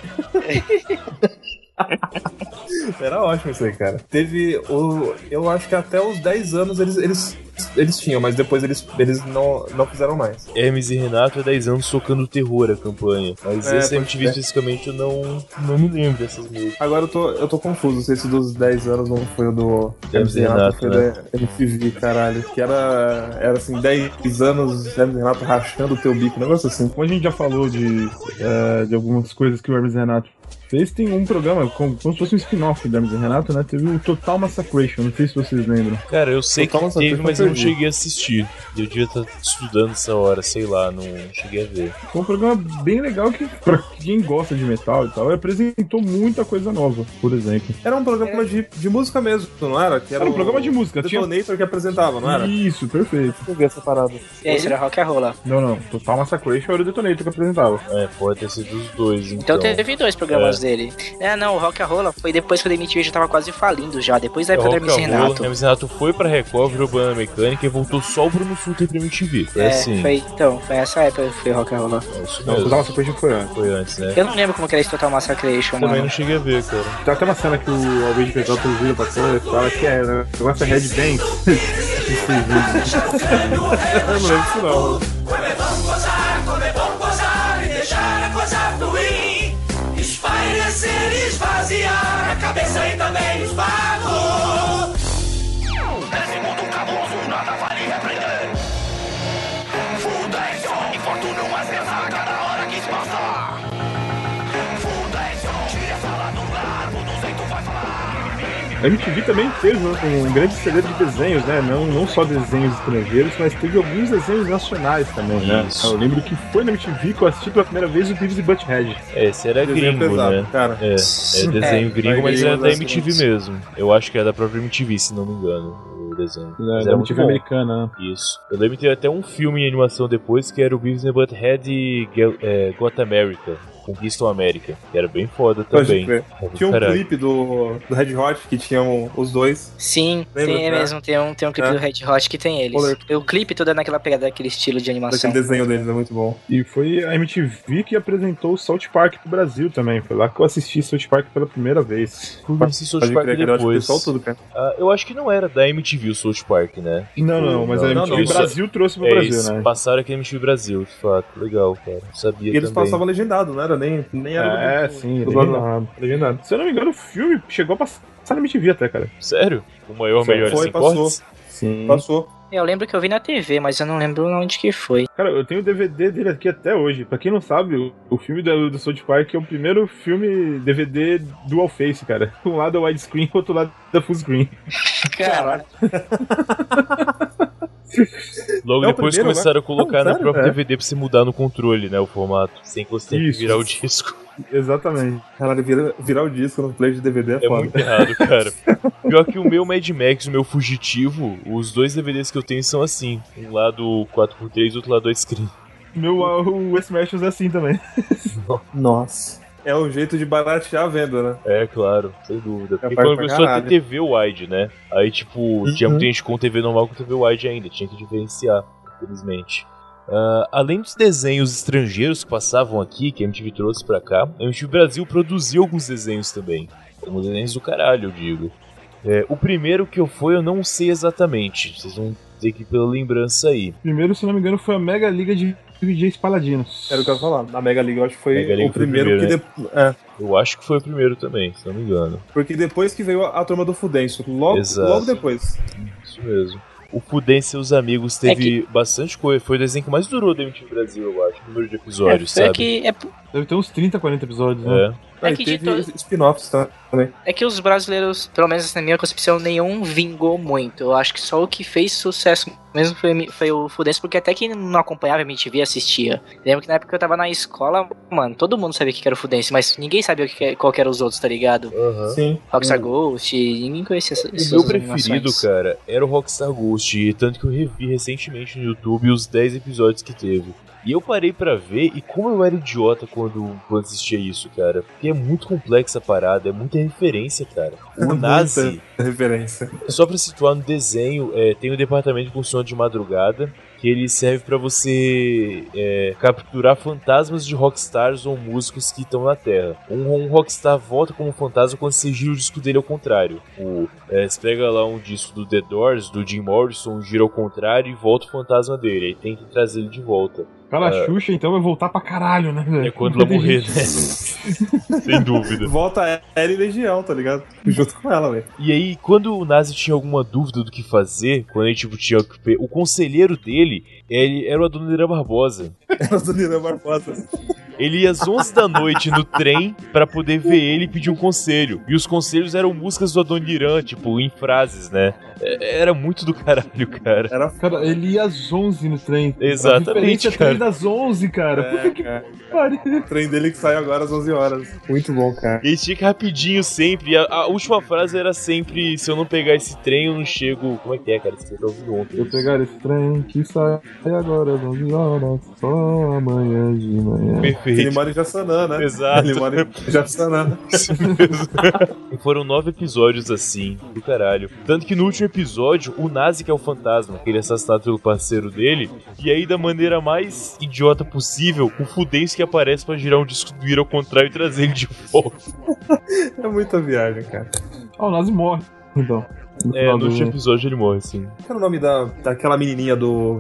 Era ótimo isso aí, cara. Teve eu acho que até os 10 anos eles eles tinham, mas depois eles não fizeram mais. Hermes e Renato há 10 anos tocando terror a campanha. Mas essa MTV especificamente eu não me lembro dessas músicas. Agora eu tô confuso se esse dos 10 anos não foi o do Hermes e Renato, foi né? da MTV, caralho. Que era assim, 10 anos Hermes e Renato rachando o teu bico, um negócio assim. Como a gente já falou de algumas coisas que o Hermes e Renato fez, tem um programa como se fosse um spin-off do Hermes e Renato, né? Teve o Total Massacration, não sei se vocês lembram. Cara, eu sei que teve, mas eu não cheguei a assistir. Eu devia estar estudando essa hora, sei lá, não cheguei a ver. Foi um programa bem legal que, pra quem gosta de metal e tal, apresentou muita coisa nova, por exemplo. Era um programa de música mesmo, não era? Que era um programa de música. Tinha o Detonator que apresentava, não era? Isso, perfeito. Deixa eu ver essa parada. Esse era Rock and Roll. Não. Total Massacration era o Detonator que apresentava. Pode ter sido os dois, então teve 2 programas dele. Não, o Rock and Roll foi depois que o MTV já tava quase falindo já, depois da época do Hermes e Renato. Hermes e Renato foi pra Record, virou Banda Mecânica e voltou só o Bruno Sutter pra MTV. Assim. Foi essa época que foi Rock and Roll. Isso não, o Total Massacration foi antes, né? Eu não lembro como que era esse Total Massacration, mano. Também não cheguei a ver, cara. Tem até uma cena que o Alvin Petrópolis vira pra cena e fala que né? Eu gosto de headbang. Eu não lembro disso não. Espairecer, esvaziar a cabeça e também os bagos. Nesse mundo cabuloso nada vale repreender. Fudêncio, infortúnio, mas rezar cada hora que se passar. Fudêncio, tire a sala do lar, o jeito vai falar. A MTV também teve um grande celeiro de desenhos, né? Não só desenhos estrangeiros, mas teve alguns desenhos nacionais também, né? Eu lembro que foi na MTV que eu assisti pela primeira vez o Beavis e Butthead. Esse era desenho gringo, pesado, né? Cara. É desenho gringo, mas era da MTV mesmo. Eu acho que era da própria MTV, se não me engano, o desenho. Da MTV americana, né? Isso. Eu lembro de ter até um filme em animação depois, que era o Beavis e Butthead e Got America. Conquistam a América, que era bem foda também. Tinha um clipe do Red Hot que tinham os dois. Sim, mesmo. Tem um clipe do Red Hot que tem eles. O clipe todo é naquela pegada, daquele estilo de animação. Aquele desenho deles é muito bom. E foi a MTV que apresentou o South Park pro Brasil também. Foi lá que eu assisti South Park pela primeira vez. Eu conheci South Park depois. Eu acho que não era da MTV o South Park, né? Não, mas a MTV Brasil trouxe pro Brasil, né? Passaram aqui a MTV Brasil, de fato. Legal, cara. Não sabia. E eles passavam legendado, não era? Nem era sim, legendado. Se eu não me engano, o filme chegou a passar na MTV até, cara. Sério? O maior, melhor assim, passou. Sim. Passou. Eu lembro que eu vi na TV, mas eu não lembro onde que foi. Cara, eu tenho o DVD dele aqui até hoje. Pra quem não sabe, o filme do South Park é o primeiro filme DVD dual face, cara. Um lado é widescreen, o outro lado é full screen. Caralho. Logo depois começaram a colocar na própria DVD pra você mudar no controle, né, o formato, sem que você tenha que virar o disco. Exatamente. Caralho, virar o disco no play de DVD é foda. É muito errado, cara. Pior que o meu Mad Max, o meu Fugitivo, os 2 DVDs que eu tenho são assim. Um lado 4x3 e outro lado 2 screen. O Smash é assim também. Nossa. É um jeito de baratear a venda, né? É, claro, sem dúvida. Porque quando começou a ter TV wide, né? Aí, tipo, tinha muita gente com TV normal com TV wide ainda. Tinha que diferenciar, infelizmente. Além dos desenhos estrangeiros que passavam aqui, que a MTV trouxe pra cá, a MTV Brasil produziu alguns desenhos também. Alguns desenhos do caralho, eu digo. O primeiro que eu não sei exatamente. Vocês vão ter que ir pela lembrança aí. Primeiro, se não me engano, foi a Mega Liga de DJs Paladinos. Era o que eu ia falar. Na Mega Liga eu acho que foi o primeiro que né? Eu acho que foi o primeiro também, se não me engano. Porque depois que veio a turma do Fudêncio. Logo depois. Isso mesmo. O Fudêncio e os amigos teve bastante coisa. Foi o desenho que mais durou da MTV Brasil, eu acho. Número de episódios, sabe? Deve ter uns 30, 40 episódios, né? Que teve spin-offs também. É que os brasileiros, pelo menos na minha concepção, nenhum vingou muito. Eu acho que só o que fez sucesso mesmo foi o Fudêncio, porque até quem não acompanhava a MTV assistia. Lembro que na época que eu tava na escola, mano, todo mundo sabia o que era o Fudêncio, mas ninguém sabia qual que eram os outros, tá ligado? Sim. Rockstar Ghost, ninguém conhecia essas O meu preferido, cara, era o Rockstar Ghost, tanto que eu revi recentemente no YouTube os 10 episódios que teve. E eu parei pra ver, e como eu era idiota quando assistia isso, cara. Porque é muito complexa a parada, é muita referência, cara. O Nazi... referência. Só pra situar no desenho, tem o departamento que funciona de madrugada, que ele serve pra você capturar fantasmas de rockstars ou músicos que estão na Terra. Um rockstar volta como fantasma quando você gira o disco dele ao contrário. Você pega lá um disco do The Doors, do Jim Morrison, gira ao contrário e volta o fantasma dele. Aí tem que trazer ele de volta. Cara, a Xuxa então vai voltar pra caralho, né, velho? É quando ela morrer, né? Sem dúvida. Volta ela e Legião, tá ligado? Junto com ela, velho. E aí, quando o Nazi tinha alguma dúvida do que fazer, quando ele tipo, tinha o conselheiro dele, ele era o Adoniran Barbosa. Era o Adoniran Barbosa. Ele ia às 11 da noite no trem pra poder ver ele e pedir um conselho. E os conselhos eram músicas do Adoniran, tipo, em frases, né? Era muito do caralho, cara. Cara, ele ia às 11 no trem. Exatamente, cara. Trem das 11, cara. Puta que pariu. O trem dele que sai agora às 11 horas. Muito bom, cara. E ele tinha que ir rapidinho sempre. A última frase era sempre: se eu não pegar esse trem, eu não chego. Como é que é, cara? Você tá ouvindo ontem. Se eu pegar esse trem que sai agora às 11 horas, só amanhã de manhã. Perfeito. Ele mora em Jaçanã, né? Exato. Ele mora em Jaçanã. E foram 9 episódios assim, do caralho. Tanto que no último episódio, o Nazi, que é o fantasma, que ele é assassinado pelo parceiro dele, e aí da maneira mais idiota possível, o Fudêncio que aparece pra girar um disco do ao contrário e trazer ele de volta. É muita viagem, cara. O Nazi morre, então. No último episódio ele morre, sim. Qual era o nome daquela menininha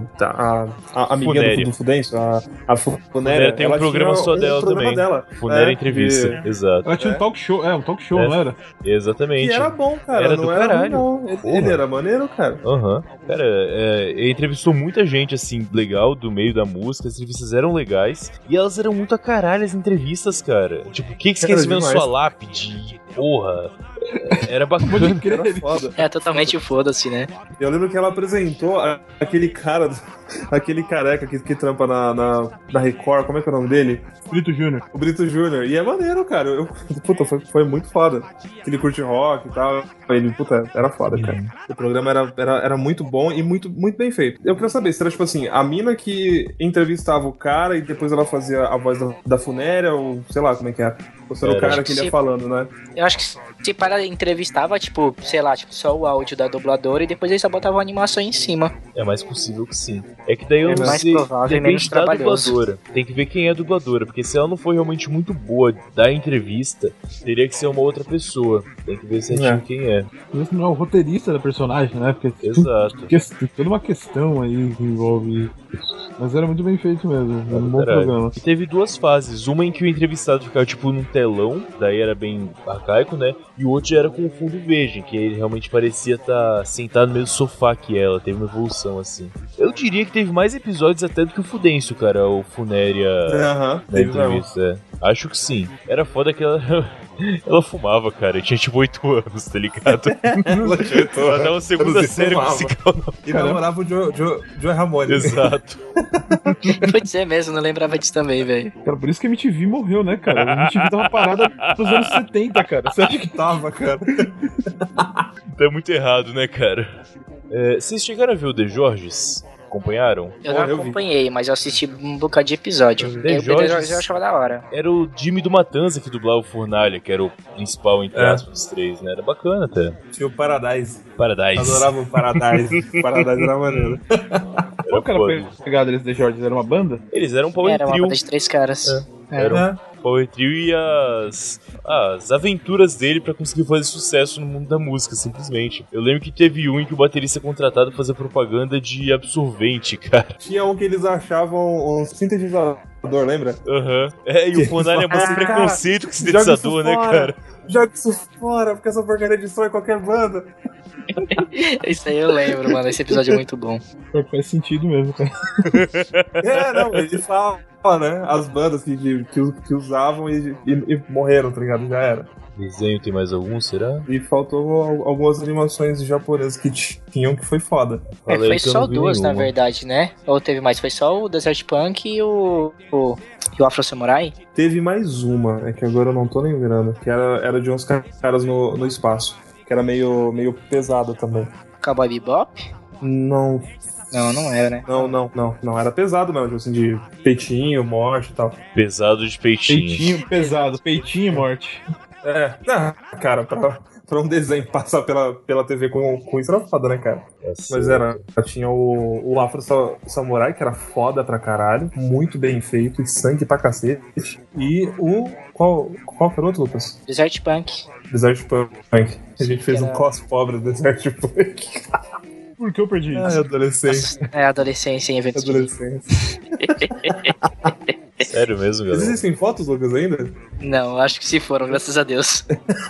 a amiguinha do Fudêncio? A Funéria. Tem um programa só dela também. Funéria Entrevista, exato. Ela tinha um talk show, não era? Exatamente. E era bom, cara. Era não do era caralho. Ruim, não. Ele era maneiro, cara. Cara, ele entrevistou muita gente, assim, legal, do meio da música. As entrevistas eram legais. E elas eram muito a caralho, as entrevistas, cara. Tipo, o que você quer escrever na sua lápide? Porra. Era bacana. Era foda. Totalmente foda-se, né? Eu lembro que ela apresentou aquele cara, aquele careca que trampa na Record, como é que é o nome dele? Brito Júnior. O Brito Júnior. E é maneiro, cara. Puta, foi muito foda. Ele curte rock e tal. Ele, puta, era foda, cara. O programa era muito bom e muito, muito bem feito. Eu queria saber se era, tipo assim, a mina que entrevistava o cara e depois ela fazia a voz da Funéria, ou sei lá como é que era. Ou se era o cara que ele ia falando, né? Eu acho que se para entrevistava, tipo, sei lá, tipo, só o áudio da dubladora e depois eles só botavam a animação em cima. É mais possível que sim. É que daí eu não mais sei, provável e menos depende da trabalhoso. dubladora. Tem que ver quem é a dubladora, porque se ela não for realmente muito boa da entrevista, teria que ser uma outra pessoa. Tem que ver certinho quem é. Esse não é o roteirista da personagem, né? Porque Exato. tem toda uma questão aí que envolve isso. Mas era muito bem feito mesmo. Era um bom programa. E teve 2 fases. Uma em que o entrevistado ficava tipo num telão, daí era bem arcaico, né? E o outro era com o fundo verde, que ele realmente parecia estar sentado no mesmo sofá que ela. Teve uma evolução assim. Eu diria que teve mais episódios até do que o Fudêncio, cara. O Funéria na entrevista. Acho que sim. Era foda que ela fumava, cara. Eu tinha tipo 8 anos, tá ligado? Ela dava uma segunda série musical. E namorava o Joe Ramone. Exato. Pode ser mesmo, não lembrava disso também, velho. Cara, por isso que a MTV morreu, né, cara? A MTV tava parada nos anos 70, cara. Você acha que tava, cara? Tá muito errado, né, cara? Vocês chegaram a ver o The Georges? Acompanharam? Eu não acompanhei, mas eu assisti um bocado de episódio. O The Georges eu achava da hora. Era o Jimmy do Matanza que dublava o Fornalha, que era o principal, entre aspas, dos 3, né? Era bacana até. Tinha o Paradise. Paradise. Adorava o Paradise. Paradise era maneiro. Qual que era a pegada desse The Georges? Era uma banda? Eles eram um power trio. Era uma banda de 3 caras. Era um power trio e as aventuras dele pra conseguir fazer sucesso no mundo da música, simplesmente. Eu lembro que teve um em que o baterista contratado pra fazer propaganda de absorvente, cara. Tinha um que eles achavam um sintetizador, lembra? E o Fornalha é muito preconceito com sintetizador, né, cara? Joga isso fora, porque essa porcaria destrói qualquer banda. Isso aí eu lembro, mano. Esse episódio é muito bom. Faz sentido mesmo, cara. Não, ele fala, né? As bandas que usavam e morreram, tá ligado? Já era. Desenho tem mais algum, será? E faltou algumas animações japonesas que tinham, que foi foda. Foi só 2, na verdade, né? Ou teve mais? Foi só o Desert Punk e o Afro Samurai? Teve mais uma, é que agora eu não tô lembrando. Que era de uns caras no espaço. Que era meio pesada também. Cowboy Bebop? Não. Não era, né? Não, era pesado mesmo, tipo assim, de peitinho, morte e tal. Pesado de peitinho. Peitinho pesado, peitinho e morte. Cara, pra um desenho passar pela TV com isso era foda, né, cara? Mas tinha o Afro Samurai, que era foda pra caralho, muito bem feito, e sangue pra cacete. E qual que era o outro, Lucas? Desert Punk. Desert Punk. A gente fez um cos pobre do Desert Punk. Por que eu perdi isso? Adolescência. Adolescência em eventos. Adolescência. Sério mesmo, galera? Existem fotos, Lucas, ainda? Não, acho que se foram, graças a Deus.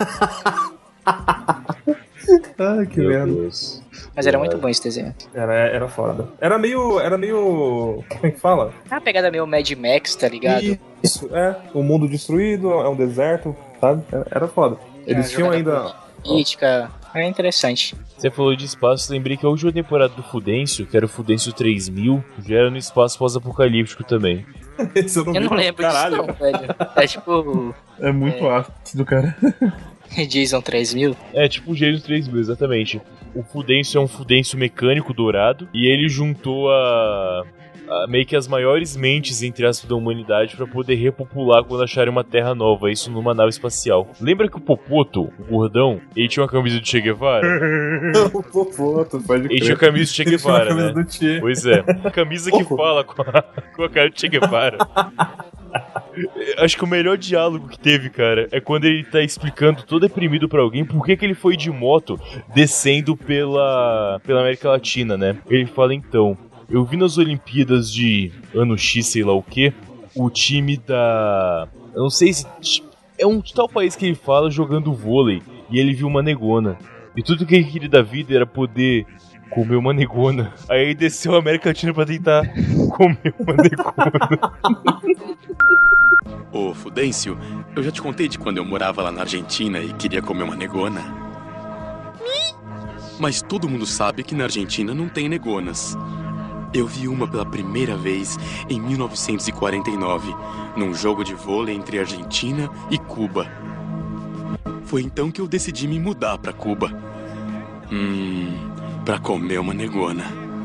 Ai, que merda. Mas era muito bom esse desenho. Era foda. Era meio. Como é que fala? A pegada meio Mad Max, tá ligado? Isso, o mundo destruído, é um deserto, sabe? Era foda. Eles tinham ainda. Política. É interessante. Você falou de espaço, lembrei que a última temporada do Fudêncio, que era o Fudêncio 3000, já era no espaço pós-apocalíptico também. Esse eu não lembro disso não, velho. É tipo... É muito ácido, cara. Jason 3000? É, tipo o Jason 3000, exatamente. O Fudêncio é um Fudêncio mecânico dourado, e ele juntou meio que as maiores mentes, entre aspas, da humanidade pra poder repopular quando acharem uma terra nova, isso numa nave espacial. Lembra que o Popoto, o gordão, ele tinha uma camisa do Che Guevara? O Popoto, pode crer. Ele tinha uma camisa do Che Guevara, né? do Che. Pois é, camisa que fala com a cara do Che Guevara. Acho que o melhor diálogo que teve, cara, é quando ele tá explicando todo deprimido pra alguém por que ele foi de moto descendo pela América Latina, né? Ele fala, então... Eu vi nas Olimpíadas de ano X, sei lá o que, o time da... Eu não sei se... É um tal país que ele fala jogando vôlei, e ele viu uma negona. E tudo que ele queria da vida era poder comer uma negona. Aí ele desceu a América Latina pra tentar comer uma negona. Ô, Fudêncio, eu já te contei de quando eu morava lá na Argentina e queria comer uma negona. Mas todo mundo sabe que na Argentina não tem negonas. Eu vi uma pela primeira vez em 1949, num jogo de vôlei entre Argentina e Cuba. Foi então que eu decidi me mudar pra Cuba. Pra comer uma negona.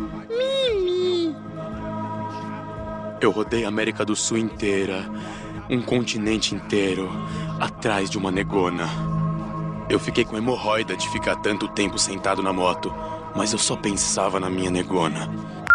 Eu rodei a América do Sul inteira, um continente inteiro, atrás de uma negona. Eu fiquei com hemorroida de ficar tanto tempo sentado na moto, mas eu só pensava na minha negona.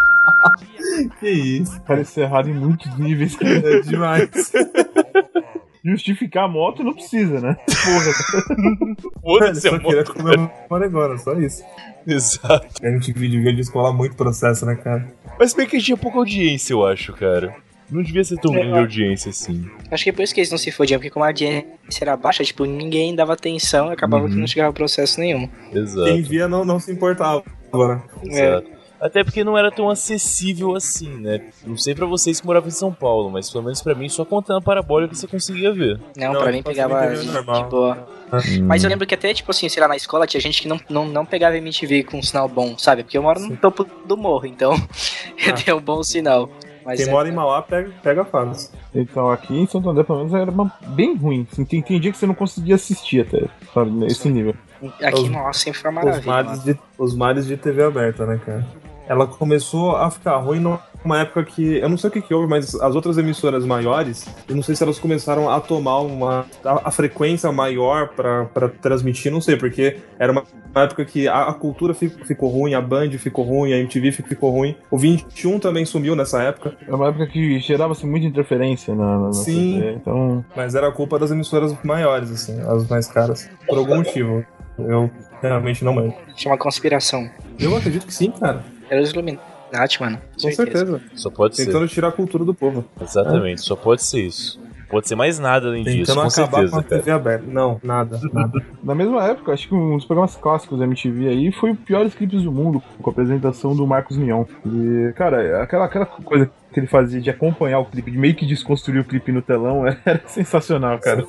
Que isso? Parece errado em muitos níveis. É demais. Justificar a moto não precisa, né? Porra. Foda-se a moto. Queria comer uma negona, só isso. Exato. A gente devia descolar muito processo, né, cara? Mas bem que tinha pouca audiência, eu acho, cara. Não devia ser tão grande audiência assim. Acho que é por isso que eles não se fodiam, porque como a audiência era baixa, tipo, ninguém dava atenção e acabava que não chegava processo nenhum. Exato. Quem via não se importava, né? Exato. Até porque não era tão acessível assim, né? Não sei pra vocês que moravam em São Paulo, mas pelo menos pra mim só contando a parabólica você conseguia ver. Não, pra mim pegava de boa. Mas eu lembro que até, tipo assim, sei lá, na escola tinha gente que não pegava MTV com um sinal bom, sabe? Porque eu moro no topo do morro, então eu tenho um bom sinal. Mas quem mora em Mauá pega fácil. Então aqui em Santo André, pelo menos, era bem ruim. Assim, tem dia que você não conseguia assistir até, sabe? Nesse nível. Aqui em Mauá sempre foi uma maravilha. Os males de TV aberta, né, cara? Ela começou a ficar ruim numa época que... Eu não sei o que houve, mas as outras emissoras maiores, eu não sei se elas começaram a tomar a frequência maior pra transmitir, não sei, porque era uma época que a cultura ficou ruim, a Band ficou ruim, a MTV ficou ruim. O 21 também sumiu nessa época. Era uma época que gerava-se muita interferência na Sim, TV, então... Mas era culpa das emissoras maiores, assim, as mais caras. Por algum motivo. Eu realmente não lembro. Chama conspiração. Eu acredito que sim, cara. Era os Illuminati, mano. Com certeza. Só pode ser. Tentando tirar a cultura do povo. Exatamente, só pode ser isso. Pode ser mais nada além disso, com certeza. Tentando acabar com a TV aberta. Não, nada. Na mesma época, acho que um dos programas clássicos da MTV aí foi o Piores Clipes do Mundo, com a apresentação do Marcos Mion. E, cara, aquela coisa que ele fazia de acompanhar o clipe, de meio que desconstruir o clipe no telão, era sensacional, cara.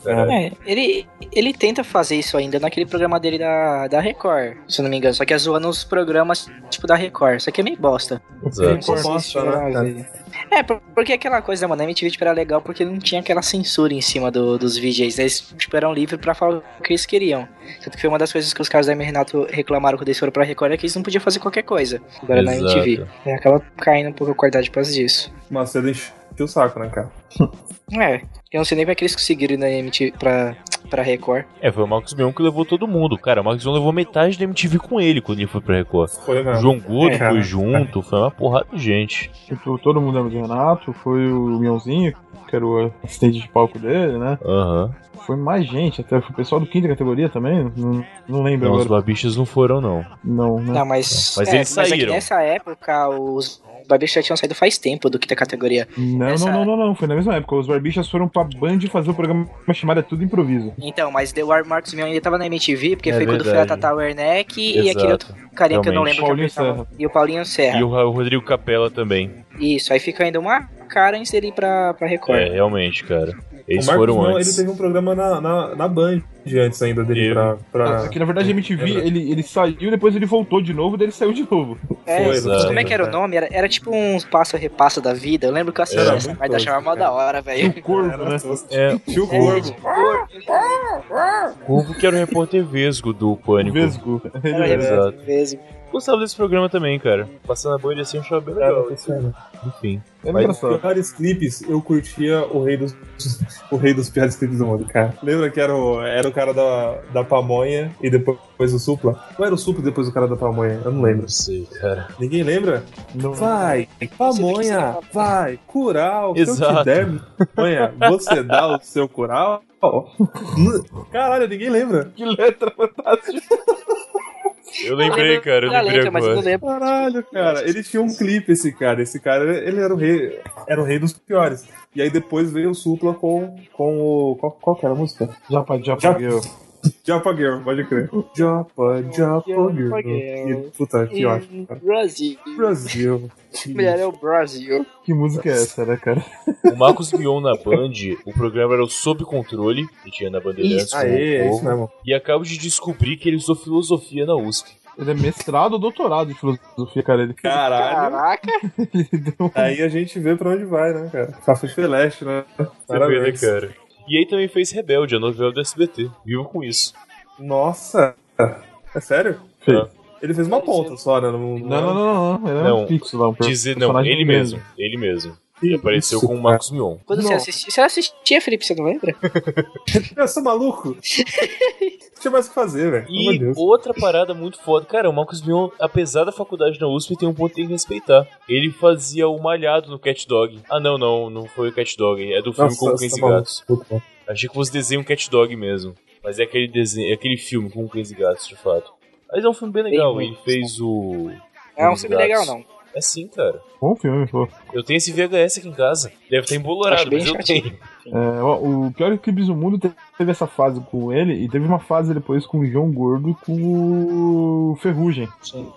Ele tenta fazer isso ainda naquele programa dele da Record, se eu não me engano, só que é zoando os programas tipo da Record, só que é meio bosta. Porque aquela coisa, mano, a MTV tipo, era legal porque não tinha aquela censura em cima dos VJs, eles tipo, eram livres pra falar o que eles queriam. Tanto que foi uma das coisas que os caras da M. Renato reclamaram quando eles foram pra Record, é que eles não podiam fazer qualquer coisa agora na MTV. Acaba caindo um pouco a qualidade por causa disso. Macedo o saco, né, cara? Eu não sei nem pra que eles conseguiram ir na MTV pra Record. Foi o Marcos Mion que levou todo mundo. Cara, o Marcos Mion levou metade da MTV com ele quando ele foi pra Record. Foi, né? O João Gordo foi junto, foi uma porrada de gente. Tipo, todo mundo lembra do Renato, foi o Mionzinho, que era o assistente de palco dele, né? Foi mais gente, até foi o pessoal do quinta categoria também, não lembro não, agora. Os Babichas não foram, não. Não, né? Não, mas eles saíram. É que nessa época, os Babichas já tinham saído faz tempo do quinta categoria. Não, foi na mesma época. Os Barbichas foram pra Band fazer o programa chamado Tudo Improviso. Então, mas o Marcos Mion ainda tava na MTV, porque foi quando foi a Tata Werneck e aquele outro carinha que eu não lembro. Paulinho Serra. E o Paulinho Serra. E o Rodrigo Capella também. Isso, aí fica ainda uma cara em ser ir pra Record. Realmente, cara. Eles o Marcos foram Mion, antes. ele teve um programa na Band antes ainda dele pra... Aqui, na verdade, a MTV, ele saiu, depois ele voltou de novo, daí ele saiu de novo. Como é que era o nome? Era tipo uns passo-repasso da vida. Eu lembro que eu assisti essa parte, achava mó da hora, velho. O Corvo, né? Tio Corvo. Corvo que era o repórter Vesgo do Pânico. Vesgo. Exato. Gostava desse programa também, cara. Passando a Band assim, eu achava bem legal. Enfim. Mas piores clipes, eu curtia o rei dos piores clipes do mundo, cara. Lembra que era o cara da pamonha e depois o Supla? Ou era o Supla e depois o cara da pamonha? Eu não lembro. Não sei, cara. Ninguém lembra? Não. Vai, pamonha, vai, curau. Exato. Se eu te der, pamonha, você dá o seu curau? Caralho, ninguém lembra. Que letra fantástica. Eu lembrei, cara, eu lembrei mas eu não lembro. Caralho, cara, ele tinha um clipe, esse cara. Esse cara, ele era o rei dos piores. E aí depois veio o Supla com o... Qual que era a música? Japa Girl. Japa Girl, pode crer. Japa Girl. Puta, que ótimo. Brasil. Mulher é o Brasil. Que música é essa, né, cara? O Marcos Mion na Band, o programa era o Sob Controle, que tinha na Bandeirantes. Isso mesmo. E acabo de descobrir que ele usou filosofia na USP. Ele é mestrado ou doutorado em filosofia, cara. Caraca! Aí a gente vê pra onde vai, né, cara? Café Celeste, né? Você vê, né, cara? E aí também fez Rebelde, a novela do SBT. Vivo com isso. Nossa! É sério? Fez. Ele fez uma ponta só, né? Não. Ele é um fixo lá. Ele mesmo. Ele apareceu com o Marcos Mion. Quando você assistia, Felipe, você não lembra? Eu sou maluco? Tinha mais o que fazer, velho. E outra parada muito foda. Cara, o Marcos Mion, apesar da faculdade na USP, tem um ponto que tem que respeitar. Ele fazia o Malhado no Cat Dog. Ah, não foi o Cat Dog. É do filme Como Cães e Gatos. Achei que fosse desenho Cat Dog mesmo. Mas é aquele desenho, é aquele filme com Cães e Gatos, de fato. Mas é um filme bem legal. Ele fez o... É um filme legal, não. É sim, cara. Bom filme, pô. Eu tenho esse VHS aqui em casa. Deve estar embolorado, mas eu tenho. O pior Clipes do Mundo teve essa fase com ele, e teve uma fase depois com o João Gordo e com o Ferrugem. Sim.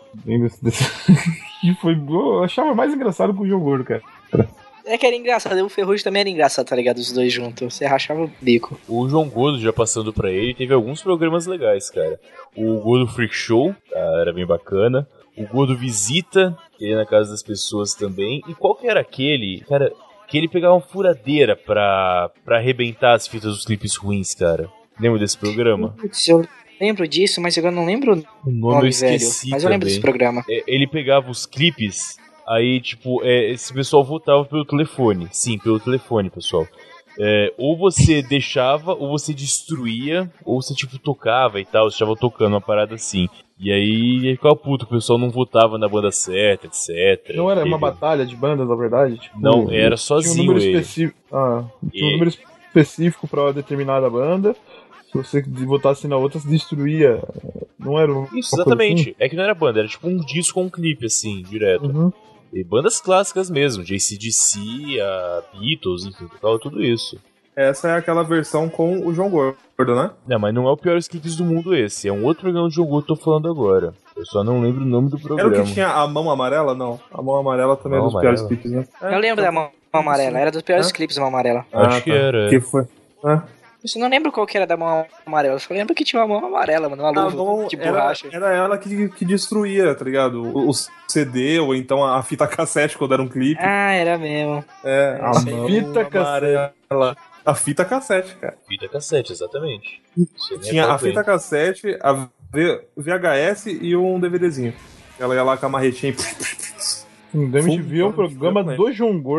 Que foi... Eu achava mais engraçado com o João Gordo, cara. É que era engraçado, o Ferrugem também era engraçado, tá ligado? Os dois juntos. Você rachava o bico. O João Gordo, já passando pra ele, teve alguns programas legais, cara. O Gordo Freak Show, era bem bacana. O Gordo Visita, que ia na casa das pessoas também. E qual que era aquele, cara, que ele pegava uma furadeira pra arrebentar as fitas dos clipes ruins, cara? Lembra desse programa? Putz, eu lembro disso, mas eu não lembro o nome, eu esqueci velho. Mas eu lembro desse programa. Ele pegava os clipes, aí, tipo, esse pessoal votava pelo telefone. Sim, pelo telefone, pessoal. Ou você deixava, ou você destruía, ou você, tipo, tocava e tal, você estava tocando uma parada assim. E aí ficava puto, o pessoal não votava na banda certa, etc. Não era uma batalha de bandas, na verdade? Tipo, não, era sozinho ele. Tinha um número específico pra uma determinada banda. Se você votasse na outra, você destruía. Não era isso, exatamente. Assim? É que não era banda, era tipo um disco com um clipe, assim, direto. Uhum. E bandas clássicas mesmo, de AC/DC, a Beatles, enfim, tocava tudo isso. Essa é aquela versão com o João Gordo, né? Não, mas não é o Piores Clipes do Mundo esse. É um outro programa de João Gordo que eu tô falando agora. Eu só não lembro o nome do programa. Era o que tinha a mão amarela? Não. A mão amarela também é dos piores clipes, né? Eu lembro da mão amarela. Era dos piores clipes da mão amarela. Acho que era. Que foi? Eu não lembro qual que era da mão amarela. Eu só lembro que tinha uma mão amarela, mano. Uma luva de borracha. Era ela que destruía, tá ligado? O CD ou então a fita cassete quando era um clipe. Ah, era mesmo. A fita cassete. A fita cassete, cara. Fita cassete, exatamente. Tinha a fita cassete, a VHS e um DVDzinho. Ela ia lá com a marretinha e... Da MTV é um programa do João Gordo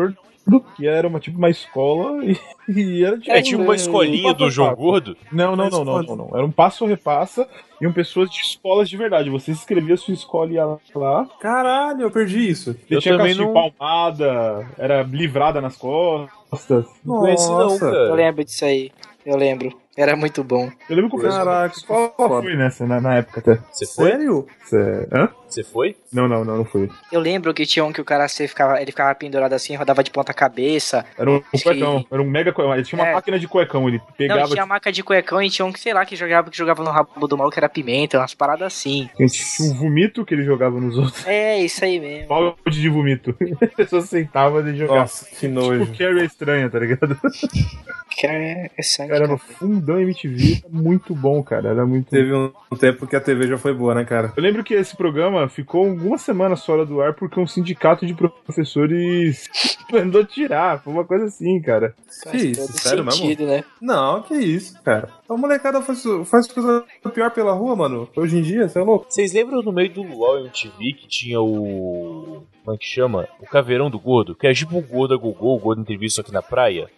que era uma escola e era tipo... Tinha uma escolinha do João Gordo? Não. Era um passo ou repassa, iam pessoas de escolas de verdade. Você escrevia a sua escola e ia lá. Caralho, eu perdi isso. Eu tinha também não... palmada, era livrada nas costas. Não conheci não, cara. Eu lembro disso aí. Eu lembro. Era muito bom. Eu lembro que a escola foi nessa, na época até. Você foi? Sério? Hã? Você foi? Não fui. Eu lembro que tinha um que o cara ele ficava pendurado assim, rodava de ponta cabeça. Era um cuecão, era um mega cuecão. Ele tinha uma máquina de cuecão, ele pegava... Não, tinha a máquina de cuecão e tinha um que, sei lá, que jogava no rabo do mal, que era pimenta, umas paradas assim. Tinha um vomito que ele jogava nos outros. É, isso aí mesmo. Balde de vomito. As pessoas sentavam e jogavam. Nossa, que nojo. Tipo, Carrie é estranha, tá ligado? Era no fundão MTV, muito bom, cara. Era muito... Teve um tempo que a TV já foi boa, né, cara? Eu lembro que esse programa ficou algumas semanas fora do ar porque um sindicato de professores mandou tirar. Foi uma coisa assim, cara. Que isso, sério sentido, mesmo? Né? Não, que isso, cara. A molecada faz coisa pior pela rua, mano. Hoje em dia, você é louco. Vocês lembram no meio do Luau MTV que tinha o... Como é que chama? O Caveirão do Gordo, que é tipo o Gordo a Gogô, o Gordo Entrevista aqui na praia.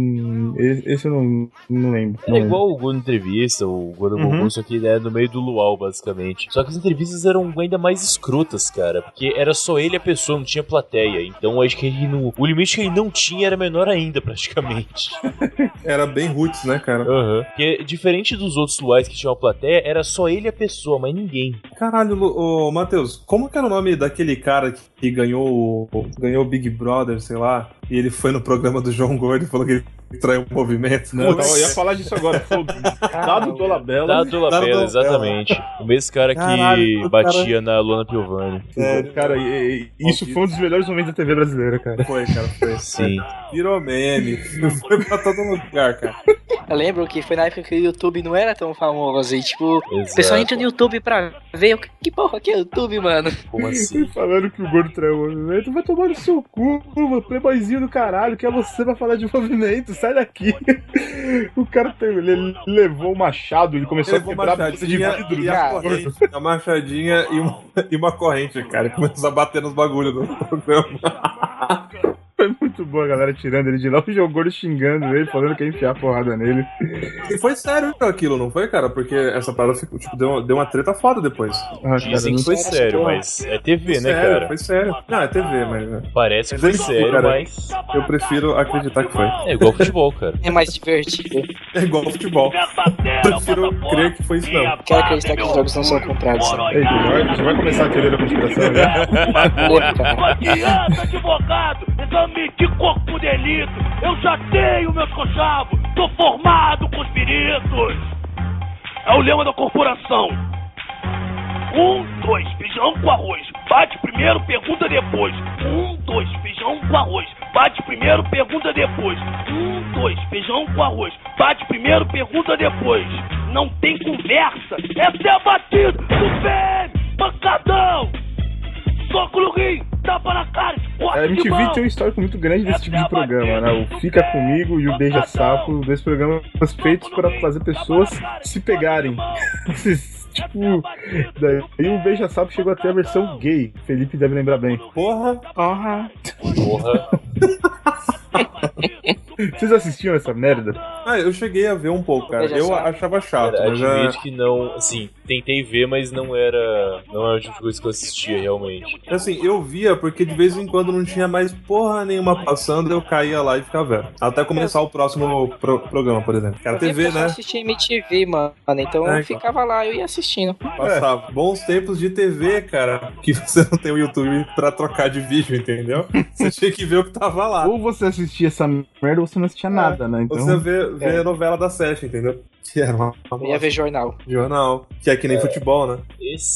Esse eu não lembro. Era igual o Gordo Entrevista, o Gordo a Gogô, só que é no meio do Luau, basicamente. Só que as entrevistas eram ainda mais escrotas, cara, porque era só ele e a pessoa, não tinha plateia. Então acho que o limite que ele não tinha era menor ainda, praticamente. Era bem roots, né, cara? Porque diferente dos outros luais que tinham uma plateia, era só ele e a pessoa, mas ninguém. Caralho, ô Matheus, como que era o nome daquele cara que ganhou o Big Brother, sei lá, e ele foi no programa do João Gordo e falou que ele traiu o movimento? Não, eu ia falar disso agora. Dado Dolabella. Dado Dolabella, exatamente. O mesmo cara que batia na Luana Piovani. Cara, isso foi um dos melhores momentos da TV brasileira, cara. Foi, cara, foi. Sim. Virou meme. Foi pra todo lugar, cara. Eu lembro que foi na época que o YouTube não era tão famoso. E tipo, Exato. O pessoal entra no YouTube pra ver que porra que é o YouTube, mano. Como assim? Falando que o Gordo traiu o movimento, vai tomar no seu cu, mano, playboyzinho do caralho, que é você pra falar de movimento, sai daqui. O cara ele levou o machado, ele começou a quebrar a peça de vidro. E a corrente, a machadinha e uma corrente, cara. Começou a bater nos bagulhos do programa. Foi muito boa a galera tirando ele de lá, o João Gordo xingando ele, falando que ia enfiar a porrada nele. E foi sério aquilo, não foi, cara? Porque essa parada ficou, tipo, deu uma treta foda depois. Dizem que foi sério, mas é TV, né, cara? Foi sério. Não, é TV, mas... Parece que foi sério, cara, mas... Eu prefiro acreditar que foi. É igual futebol, cara. É mais divertido. É igual futebol. Prefiro crer que foi isso, não. Quero acreditar que os jogos não são comprados. Ei, já vai começar a teoria da conspiração, né? Não adianta, advogado, exame de corpo de delito. Eu já tenho meus conchavos, tô formado com os peritos. É o lema da corporação. 1, 2, feijão com arroz. Bate primeiro, pergunta depois. 1, 2, feijão com arroz. Bate primeiro, pergunta depois. 1, 2, feijão com arroz. Bate primeiro, pergunta depois. Não tem conversa, essa é a batida do PM, pancadão. Soco no rim, tapa na cara, a MTV tem um histórico muito grande desse tipo de programa, né? O Fica Comigo e o Beija Sapo, dois programas feitos para fazer pessoas se pegarem. Tipo, daí o Beija Sapo chegou até a versão gay. Felipe deve lembrar bem. Porra. Vocês assistiam essa merda? Ah, eu cheguei a ver um pouco, cara. Eu achava chato. Cara, mas admito que não, assim, tentei ver, mas não era o tipo de coisa que eu assistia realmente. Assim, eu via porque de vez em quando não tinha mais porra nenhuma passando, eu caía lá e ficava vendo. Até começar o próximo programa, por exemplo. Que era TV, né? Eu assistia MTV, mano. Então eu ficava lá, eu ia assistindo. Passava. Bons tempos de TV, cara. Que você não tem o YouTube pra trocar de vídeo, entendeu? Você tinha que ver o que tava lá. Ou você assistia essa merda ou você não assistia nada, né? Então... Você vê a novela da Sete, entendeu? Que era uma... Eu ia ver jornal. Jornal. Que é que nem futebol, né?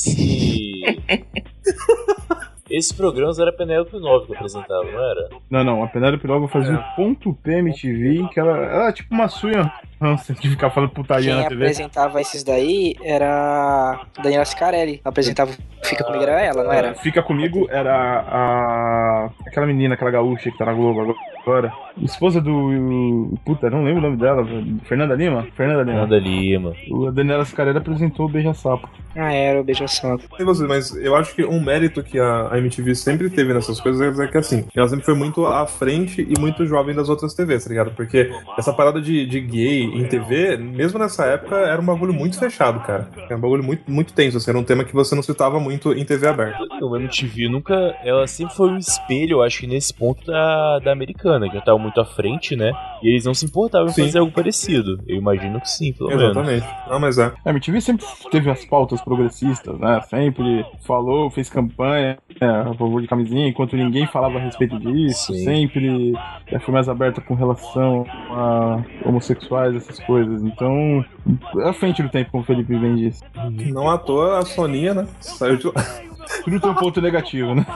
Esse programa era a Penélope Nova que apresentava, não era? Não, a Penélope Nova fazia o ponto PMTV, que ela era tipo uma Suya Hansen, que ficava falando putaria na TV. Quem apresentava esses daí era a Daniela Scarelli. Apresentava Fica Comigo, era ela, não era? Fica Comigo era aquela menina, aquela gaúcha que tá na Globo agora. agora. Esposa do... Puta, não lembro o nome dela. Fernanda Lima? Fernanda Lima. A Daniela Scarella apresentou o Beija-Sapo. Ah, era o Beija-Sapo. Mas eu acho que um mérito que a MTV sempre teve nessas coisas é que, assim, ela sempre foi muito à frente e muito jovem das outras TVs, tá ligado? Porque essa parada de gay em TV, mesmo nessa época, era um bagulho muito fechado, cara. Era um bagulho muito tenso, assim, era um tema que você não citava muito em TV aberta. O MTV ela sempre foi um espelho, eu acho que nesse ponto da americana, que já tava muito à frente, né? E eles não se importavam em fazer algo parecido. Eu imagino que sim, pelo menos. Exatamente. Não, mas é. A MTV sempre teve as pautas progressistas, né? Sempre fez campanha a favor de camisinha, enquanto ninguém falava a respeito disso. Sim. Sempre foi mais aberta com relação a homossexuais, essas coisas. Então, é à frente do tempo, como o Felipe bem disse. Não à toa, a Soninha, né? Saiu de lá. Tudo tem um ponto negativo, né?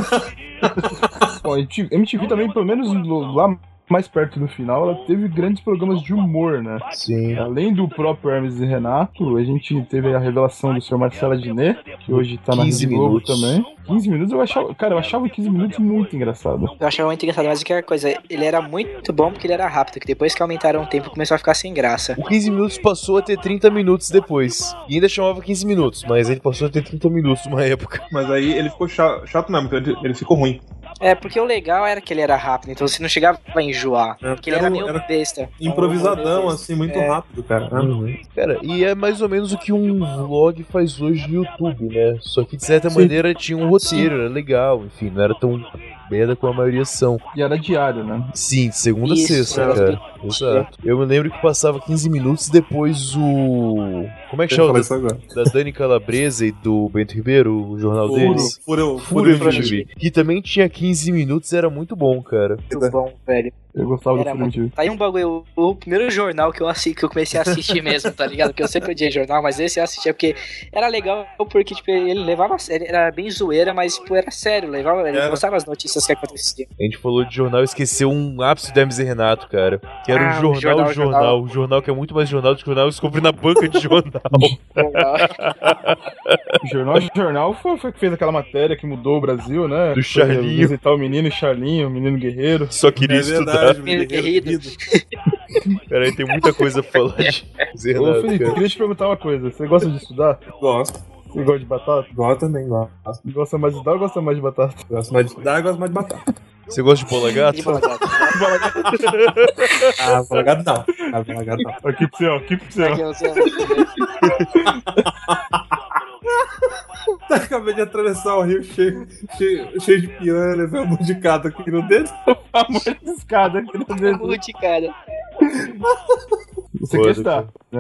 Bom, a MTV também, pelo menos lá mais perto do final, ela teve grandes programas de humor, né? Sim. Além do próprio Hermes e Renato, a gente teve a revelação do Sr. Marcelo Adnet, que hoje tá na Rede Globo também. 15 minutos eu achava 15 minutos muito engraçado. Eu achava muito engraçado, mas que coisa, ele era muito bom porque ele era rápido, que depois que aumentaram o tempo começou a ficar sem graça. O 15 minutos passou a ter 30 minutos depois. E ainda chamava 15 minutos, mas ele passou a ter 30 minutos numa época. Mas aí ele ficou chato mesmo, ele ficou ruim. É, porque o legal era que ele era rápido, então você não chegava a enjoar. Porque ele era meio besta. Improvisadão, assim, muito rápido, cara. Cara, e é mais ou menos o que um vlog faz hoje no YouTube, né? Só que de certa maneira tinha um roteiro, era legal, enfim, não era tão merda como a maioria são. E era diário, né? Sim, de segunda a sexta, cara. Exato. Eu me lembro que passava 15 minutos depois o... Como é que chama? Da Dani Calabresa e do Bento Ribeiro, o jornal deles. Furo MTV. Que também tinha 15 minutos, era muito bom, cara. Muito bom, velho. Eu gostava do Furo MTV. Tá aí um bagulho, o primeiro jornal que eu comecei a assistir mesmo, tá ligado? Porque eu sempre odiei jornal, mas esse eu assistia porque era legal, porque tipo, ele levava, ele era bem zoeira, mas tipo, era sério, ele mostrava as notícias que aconteciam. A gente falou de jornal e esqueceu um ápice do Hermes e Renato, cara. Que era o jornal. O jornal que é muito mais jornal do que jornal, eu descobri na banca de jornal. Jornal foi que fez aquela matéria que mudou o Brasil, né? Do Charlinho. Visitar o menino Charlinho, o menino guerreiro. Só queria estudar. Menino guerreiro. Peraí, tem muita coisa a falar de Ô, Felipe, eu queria te perguntar uma coisa. Você gosta de estudar? Gosto. Você gosta de batata? Gosto também, gosto. Gosta mais de estudar ou gosta mais de batata? Gosto mais de estudar e gosto mais de batata. Você gosta de bola gato? Bola gato não. Aqui pro seu. Acabei de atravessar o rio cheio de piranha, levei um monte de cada aqui no dedo. Um monte de escada aqui no dedo. Um monte de cada. Você quer estar?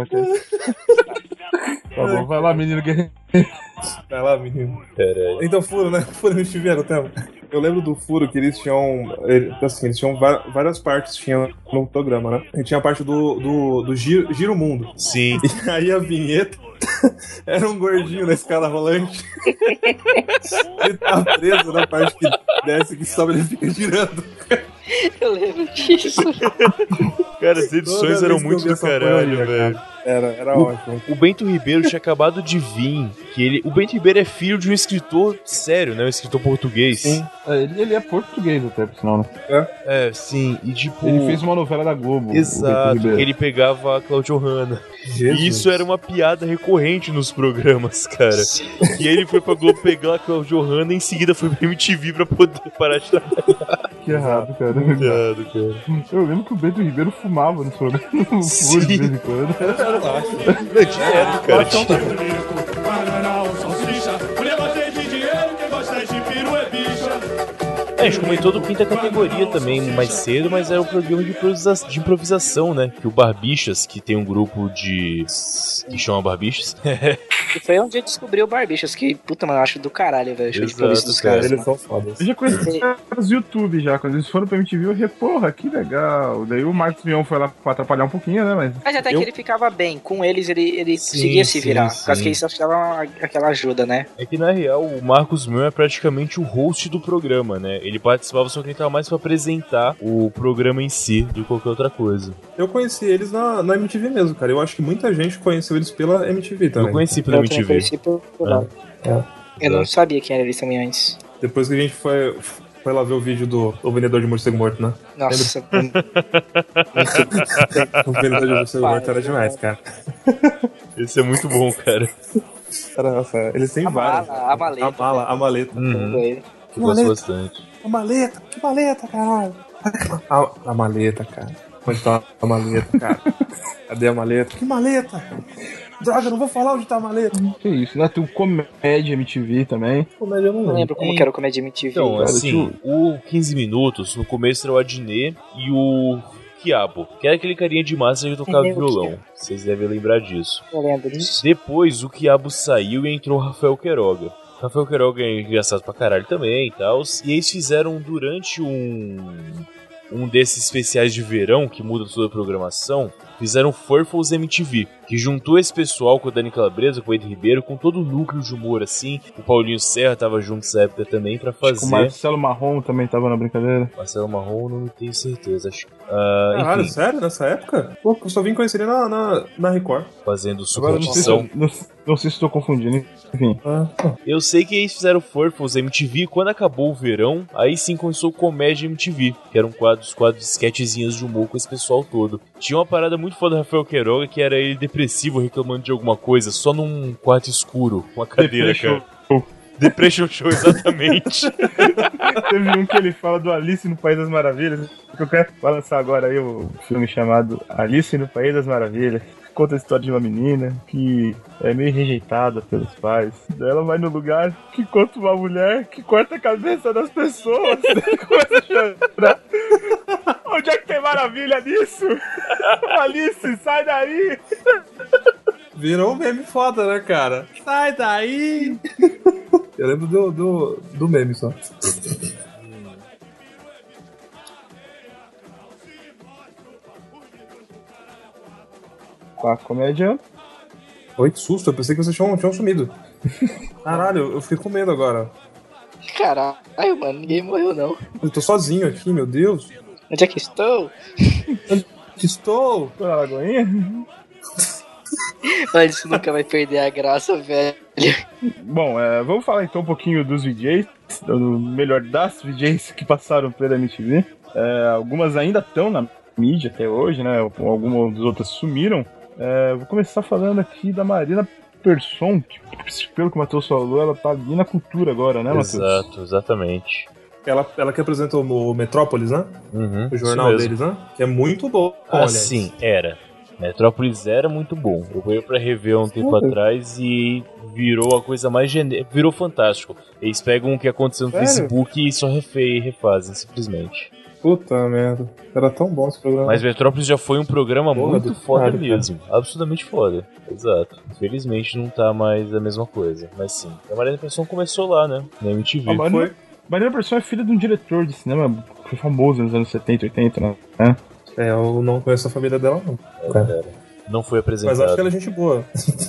Tá bom, vai lá, menino guerreiro. Vai lá, menino. Caralho. Então, Furo, né? Furo no chuveiro, tá? Eu lembro do Furo que eles tinham. Eles tinham várias partes no programa, né? E tinha a parte do Giro Mundo. Sim. E aí a vinheta era um gordinho na escada rolante. Ele tá preso na parte que desce, que sobe, ele fica girando. Eu lembro disso. Cara, as edições eram muito do caralho, velho. Era ótimo. O Bento Ribeiro tinha acabado de vir. O Bento Ribeiro é filho de um escritor sério, né? Um escritor português. Sim. Ele é português até, por sinal, né? É, sim. E tipo... Ele fez uma novela da Globo. Exato. Ele pegava a Claudio Hanna. E isso era uma piada recorrente nos programas, cara. Sim. E aí ele foi pra Globo pegar a Claudio Hanna e em seguida foi pra MTV pra poder parar de trabalhar. Que errado, cara. Errado, cara. Eu lembro que o Bento Ribeiro fumava nos programas. Sim. De vez em quando. Direto, cara. A gente comentou do Quinta Categoria também mais cedo, mas era um programa de improvisação, né? Que o Barbichas, que tem um grupo que chama Barbichas. E foi onde eu descobri o Barbichas, que, puta, mano, eu acho do caralho, velho. Show de improviso dos caras. Eles são fodas. Eu já conheci os YouTube já. Quando eles foram pra MTV, eu falei, porra, que legal. Daí o Marcos Mion foi lá pra atrapalhar um pouquinho, né? Mas até que ele ficava bem. Com eles, ele conseguia se virar. Por causa que eles só davam aquela ajuda, né? É que, na real, o Marcos Mion é praticamente o host do programa, né? Ele participava, só que ele tava mais pra apresentar o programa em si do que qualquer outra coisa. Eu conheci eles na MTV mesmo, cara. Eu acho que muita gente conheceu eles pela MTV também. Eu conheci pela MTV. Eu conheci Eu não sabia quem era eles também antes. Depois que a gente foi... foi lá ver o vídeo do O Vendedor de Morcego Morto, né? Nossa, O Vendedor de Morcego Morto era demais, cara. Esse é muito bom, cara. Nossa, eles têm vários. a maleta. A maleta. Eu gosto bastante. A maleta, que maleta, caralho. A maleta, cara. Onde tá a maleta, cara? Cadê a maleta? Que maleta? Droga, não vou falar onde tá a maleta. Que isso, né? Tem o Comédia MTV também. Comédia eu não Não lembro como que era o Comédia MTV. Então, cara. assim, o 15 Minutos, no começo era o Adnet e o Quiabo, que era aquele carinha de massa que tocava violão. Vocês devem lembrar disso. Eu lembro disso. Depois o Quiabo saiu e entrou o Rafael Queiroga. Rafael Queiroga é engraçado pra caralho também e tal. E eles fizeram durante um desses especiais de verão que muda toda a programação, fizeram Furfles MTV, que juntou esse pessoal com a Dani Calabresa, com o Ed Ribeiro, com todo o núcleo de humor assim. O Paulinho Serra tava junto nessa época também pra fazer. O Marcelo Marrom também tava na brincadeira. Marcelo Marrom, não tenho certeza, acho. Caralho, Enfim, sério? Nessa época? Pô, eu só vim conhecer ele na Record. fazendo Agora superstição. não sei se estou confundindo, enfim. Eu sei que eles fizeram Furfles MTV e quando acabou o verão, aí sim começou o Comédia MTV, que eram quadros de sketchzinhos de humor com esse pessoal todo. Tinha uma parada muito foda do Rafael Queiroga, que era ele depressivo, reclamando de alguma coisa, só num quarto escuro, com uma cadeira, Depression cara. Depression Show, exatamente. Teve um que ele fala do Alice no País das Maravilhas. Que eu quero lançar agora aí o filme chamado Alice no País das Maravilhas. Conta a história de uma menina que é meio rejeitada pelos pais. Daí ela vai no lugar que encontra uma mulher que corta a cabeça das pessoas. Começa a chorar. Onde é que tem maravilha nisso? Alice, sai daí! Virou um meme foda, né, cara? Sai daí! Eu lembro do meme só. A comédia. Oi, que susto, eu pensei que vocês tinham sumido. Caralho, eu fiquei com medo agora. Caralho, mano, ninguém morreu não. Eu tô sozinho aqui, meu Deus. Onde é que estou? Estou! Tô na Lagoinha? Mas isso nunca vai perder a graça, velho. Bom, vamos falar então um pouquinho dos VJs, do melhor das VJs que passaram pela MTV. Algumas ainda estão na mídia até hoje, né? Algumas das outras sumiram. Vou começar falando aqui da Marina Persson, que, pelo que o Matheus falou, ela tá ali na cultura agora, né, Matheus? Exato, exatamente. Ela que apresentou o Metrópolis, né? Uhum, o jornal deles, né? Que é muito bom. Assim, era. Metrópolis era muito bom. Eu fui pra rever há um tempo atrás e virou a coisa mais virou fantástico. Eles pegam o que aconteceu no Facebook e só refazem, simplesmente. Puta merda. Era tão bom esse programa. Mas Metrópolis já foi um programa muito foda mesmo. Absolutamente foda. Exato. Infelizmente não tá mais a mesma coisa. Mas sim. A Marina Persson começou lá, né? Na MTV. Marina Persson é filha de um diretor de cinema que foi famoso nos anos 70, 80, né? Eu não conheço a família dela, não. Cara. Não foi apresentado. Mas acho que ela é gente boa.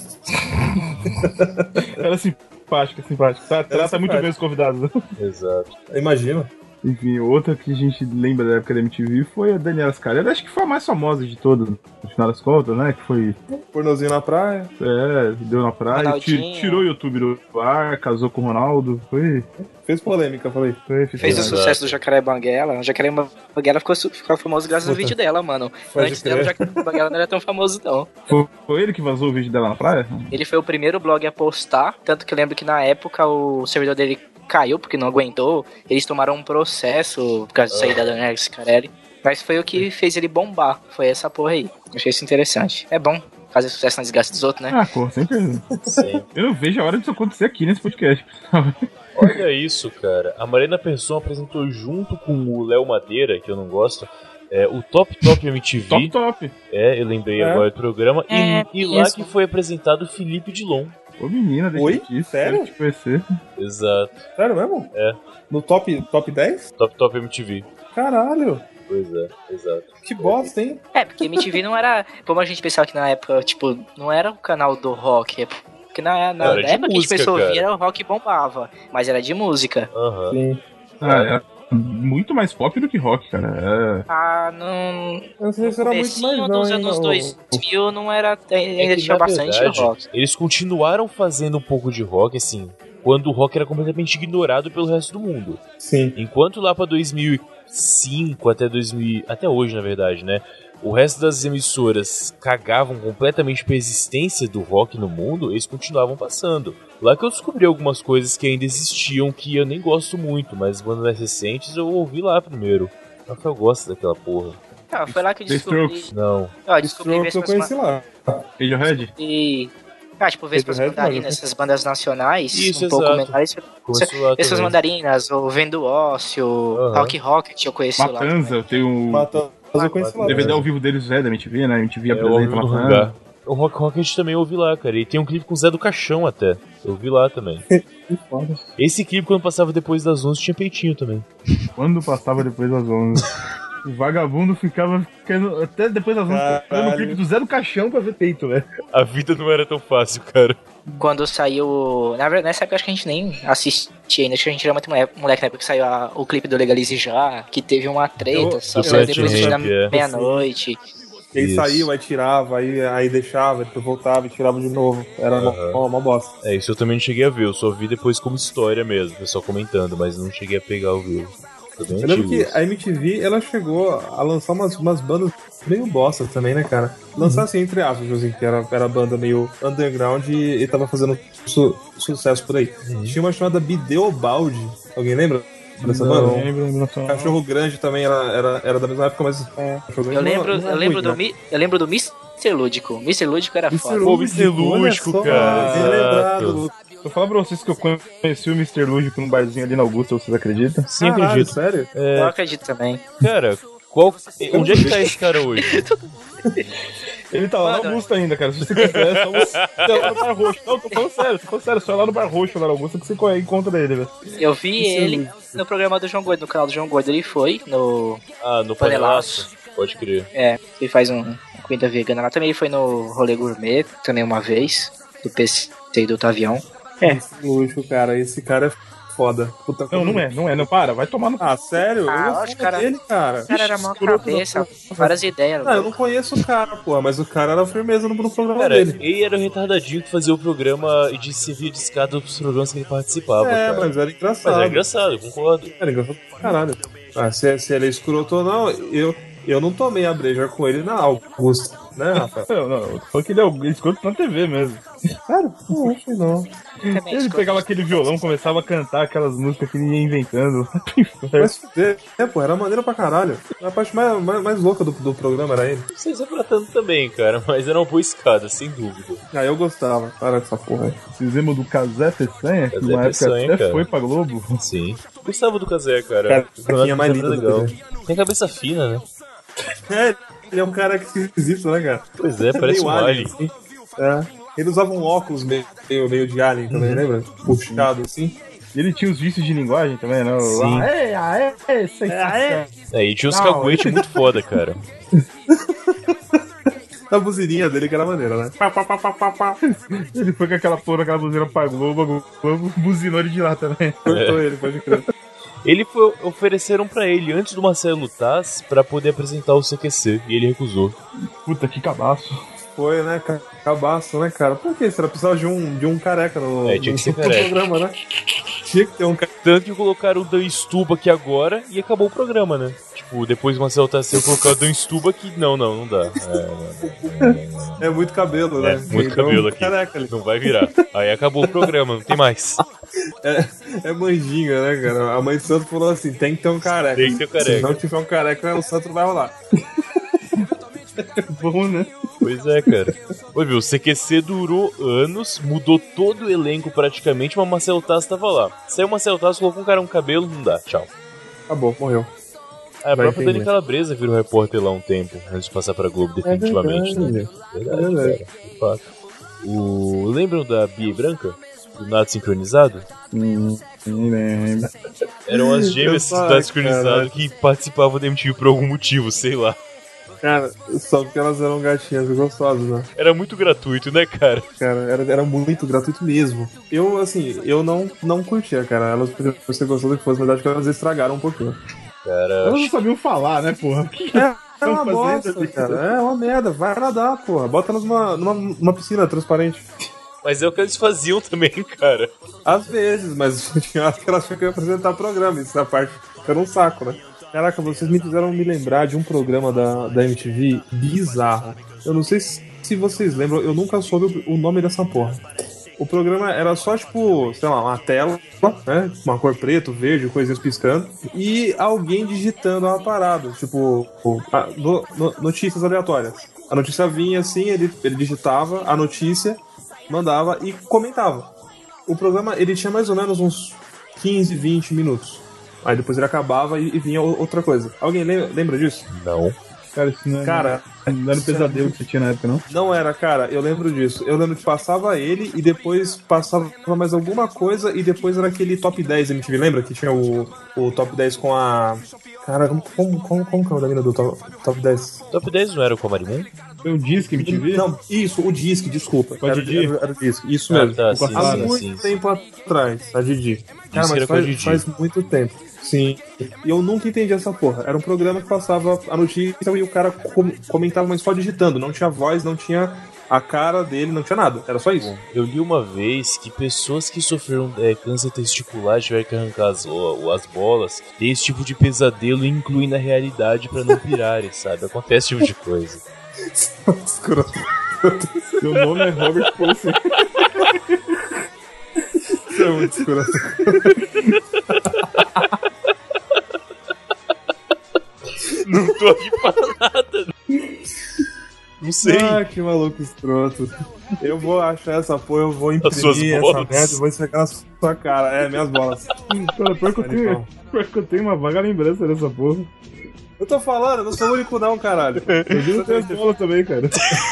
Ela é simpática. Trata muito bem os convidados. Exato. Imagina. Enfim, outra que a gente lembra da época da MTV foi a Daniela Scarelli. Acho que foi a mais famosa de todas, no final das contas, né? Que foi... Pornozinho na praia. Deu na praia. Tirou o YouTube do ar, casou com o Ronaldo. Fez polêmica, falei. Fez o sucesso do Jacaré Banguela. O Jacaré Banguela ficou famoso graças ao vídeo dela, mano. Antes dela, o Jacaré Banguela não era tão famoso, não. Foi ele que vazou o vídeo dela na praia? Ele foi o primeiro blog a postar. Tanto que eu lembro que na época o servidor dele caiu porque não aguentou. Eles tomaram um processo por causa da saída da Daniela Scarelli. Mas foi o que fez ele bombar. Foi essa porra aí. Achei isso interessante. É bom fazer sucesso na desgraça dos outros, né? Pô, sempre. Eu não vejo a hora disso acontecer aqui nesse podcast. Olha isso, cara. A Marina Persson apresentou junto com o Léo Madeira, que eu não gosto, o Top MTV. Top. Eu lembrei agora do programa. E lá que foi apresentado o Felipe Dilon. Ô menina, oi? Sério? Te conhecer. Exato. Sério mesmo? No top 10? Top MTV. Caralho. Pois é, exato. Que bosta, hein? Porque MTV não era, como a gente pensava que na época, tipo, não era o canal do rock. Porque na época música, que a gente pensou cara. ouvir, era o rock bombava. Mas era de música. Uhum. Sim. É muito mais pop do que rock, cara. Não... Eu não sei se era muito mais não, dos anos 2000 não era... Ainda tinha bastante verdade, rock. Eles continuaram fazendo um pouco de rock, assim... quando o rock era completamente ignorado pelo resto do mundo. Sim. Enquanto lá pra 2005 até hoje, na verdade, né? O resto das emissoras cagavam completamente pra existência do rock no mundo, eles continuavam passando. Lá que eu descobri algumas coisas que ainda existiam que eu nem gosto muito, mas bandas mais recentes eu ouvi lá primeiro. Rafael gosta daquela porra. Ah, foi lá que eu descobri. Não. Eu descobri que eu conheci lá. Radiohead? E... tipo, Vespas Mandarinas, essas bandas nacionais, isso, um pouco exato. menores. Essas Mandarinas, o Vendo Ócio, Rock Rocket, eu conheci lá. Matanza, eu tenho Matanza, eu conheci lá. DVD ao vivo deles da MTV, né? MTV apresenta Matanza. O Rock Rocket também ouvi lá, cara. E tem um clipe com o Zé do Caixão até. Eu vi lá também. Esse clipe, quando passava depois das 11, tinha peitinho também. Quando passava depois das 11. O vagabundo ficava até depois das 11 no clipe do Zé do Caixão pra ver peito, velho. A vida não era tão fácil, cara. Quando saiu... Na verdade, nessa época acho que a gente nem assistia ainda. Acho que a gente era muito moleque na época que saiu o clipe do Legalize Já, que teve uma treta, só saiu depois da meia-noite. Ele saiu, aí tirava, aí deixava, depois voltava e tirava de novo. Era uma bosta. Isso eu também não cheguei a ver, eu só vi depois como história mesmo, o pessoal comentando, mas não cheguei a pegar o vivo. Eu lembro que a MTV, ela chegou a lançar umas bandas meio bosta também, né, cara? Lançar assim, entre aspas, assim, que era banda meio underground e tava fazendo sucesso por aí. Tinha uma chamada Bideobaldi, alguém lembra dessa banda? Lembro. Cachorro Grande também era da mesma época, mas... Eu lembro do Mr. Lúdico. Mr. Lúdico era foda. Pô, Mr. Lúdico, cara. Eu falo pra vocês que eu conheci o Mr. Lúdico num barzinho ali na Augusta, vocês acreditam? Sim, acredito. Sério? Eu acredito também. Cara, onde é que tá esse cara hoje? Ele tá lá na Augusta ainda, cara. Se você quiser, é só você lá no Bar Roxo. Não, tô falando sério, só lá no Bar Roxo, lá na Augusta, que você encontra ele, velho. Eu vi ele no programa do João Gordo, no canal do João Gordo. Ele foi no Panelaço. Pode crer. Ele faz uma comida vegana lá. Também ele foi no Rolê Gourmet, também uma vez, do PC e do Tavião. Lógico, cara, esse cara é foda. Puta não é, para, vai tomar no... sério? Eu acho dele, cara. O cara era mó cabeça, várias ideias. Não, eu não conheço o cara, pô, mas o cara era firmeza no programa dele. Ele era o retardadinho que fazia o programa e servia de escada pros programas que ele participava, cara. Mas era engraçado. Mas era engraçado, eu concordo. Era engraçado pra caralho. Se ele é escroto ou não, eu não tomei a breja com ele na Augusta, né, Rafael? Não, foi que ele é escroto na TV mesmo. Cara, não acho que não. Ele pegava aquele violão, começava a cantar aquelas músicas que ele ia inventando. Mas pô, era maneiro pra caralho. A parte mais louca do programa era ele. Não sei se é pra tanto também, cara, mas era uma boa escada, sem dúvida. Eu gostava, para dessa porra aí. Fizemos do Casé Peçanha, que uma época até foi pra Globo. Sim. Gostava do Casé, cara. Tinha mais lindo legal. Tem a cabeça fina, né? Ele é um cara esquisito, né, cara? Pois é, parece um alien. Assim. Ele usava um óculos meio de alien também, lembra? Puxado assim. E ele tinha os vícios de linguagem também, né? Sim. E tinha uns caguetes muito foda, cara. A buzininha dele que era maneira, né? Ele foi com aquela buzina pra Globo buzinou ele de lá também. Cortou ele, pode crer. Ofereceram pra ele antes do Marcelo Taz pra poder apresentar o CQC e ele recusou. Puta, que cabaço. Foi, né? Cabaço, né, cara? Por que? Será precisava de um careca no tinha que ser careca. Programa, né? Tinha que ter um careca. Tanto que colocaram o Dan Stuba aqui agora e acabou o programa, né? Tipo, depois do Marcelo Taz colocar o Dan Stuba aqui. Não dá. É muito cabelo, né? Muito cabelo aqui. Careca ali. Não vai virar. Aí acabou o programa, não tem mais. É manjinga, né, cara? A mãe do santo falou assim: tem que ter um careca. Tem que ter um careca. Se não tiver um careca, o santo não vai rolar. Bom, né? Pois é, cara. Oi, viu, o CQC durou anos, mudou todo o elenco praticamente, mas o Marcelo Taz tava lá. Saiu o Marcelo Taz, colocou um cara no cabelo, não dá, tchau. Acabou, morreu. A própria Dani Calabresa virou repórter lá um tempo, antes de passar pra Globo definitivamente. Verdade, cara, de fato. Lembram da Bia Branca? Do Nado Sincronizado? Nem lembro. Eram as gêmeas do Nado Sincronizado que participavam da MTV por algum motivo, sei lá. Cara, só porque elas eram gatinhas e gostosas, né? Era muito gratuito, né, cara? Cara, era muito gratuito mesmo. Eu não curtia, cara. Elas podiam ser gostosas que fosse, mas acho que elas estragaram um pouquinho. Cara, elas não sabiam falar, né, porra? É uma bosta, cara. É uma merda. Vai nadar, porra. Bota elas numa piscina transparente. Mas é o que eles faziam também, cara. Às vezes, mas tinha horas que elas tinham que apresentar programa. Isso é a parte que era um saco, né? Caraca, vocês me fizeram me lembrar de um programa da MTV bizarro. Eu não sei se vocês lembram, eu nunca soube o nome dessa porra. O programa era só, tipo, sei lá, uma tela, né? Uma cor preto, verde, coisinhas piscando. E alguém digitando uma parada. Tipo, notícias aleatórias. A notícia vinha assim, ele digitava a notícia, mandava e comentava. O programa, ele tinha mais ou menos uns 15, 20 minutos. Aí depois ele acabava e vinha outra coisa. Alguém lembra disso? Não. Cara, isso não era um pesadelo que você tinha na época, não? Não era, cara. Eu lembro disso. Eu lembro que passava ele e depois passava mais alguma coisa e depois era aquele Top 10 MTV. Lembra que tinha o Top 10 com a... Cara, como que é o da mina do Top 10? Top 10 não era com a Marimun? Foi o Disque MTV? Não, isso, o Disque, desculpa. Com a Didi? Era o Disque, isso mesmo. Tá, Há muito tempo atrás, a Didi. Cara, mas faz muito tempo. Sim. E eu nunca entendi essa porra. Era um programa que passava a notícia e o cara comentava, mas só digitando. Não tinha voz, não tinha a cara dele, não tinha nada. Era só isso. Bom, eu li uma vez que pessoas que sofreram câncer testicular tiveram que arrancar as bolas. Tem esse tipo de pesadelo e incluem na realidade pra não pirarem, sabe? Acontece esse tipo de coisa. Seu nome é Robert Paulson. Isso é muito escuro. Não tô aqui pra nada. Não sei. Ah, que maluco escroto. Eu vou achar essa porra, eu vou imprimir essa merda e vou esfregar na sua cara. É, minhas bolas. Cara, pior que eu tenho uma vaga lembrança dessa porra. Eu tô falando, eu não sou o único não, caralho. Eu vi tem as bolas também, cara.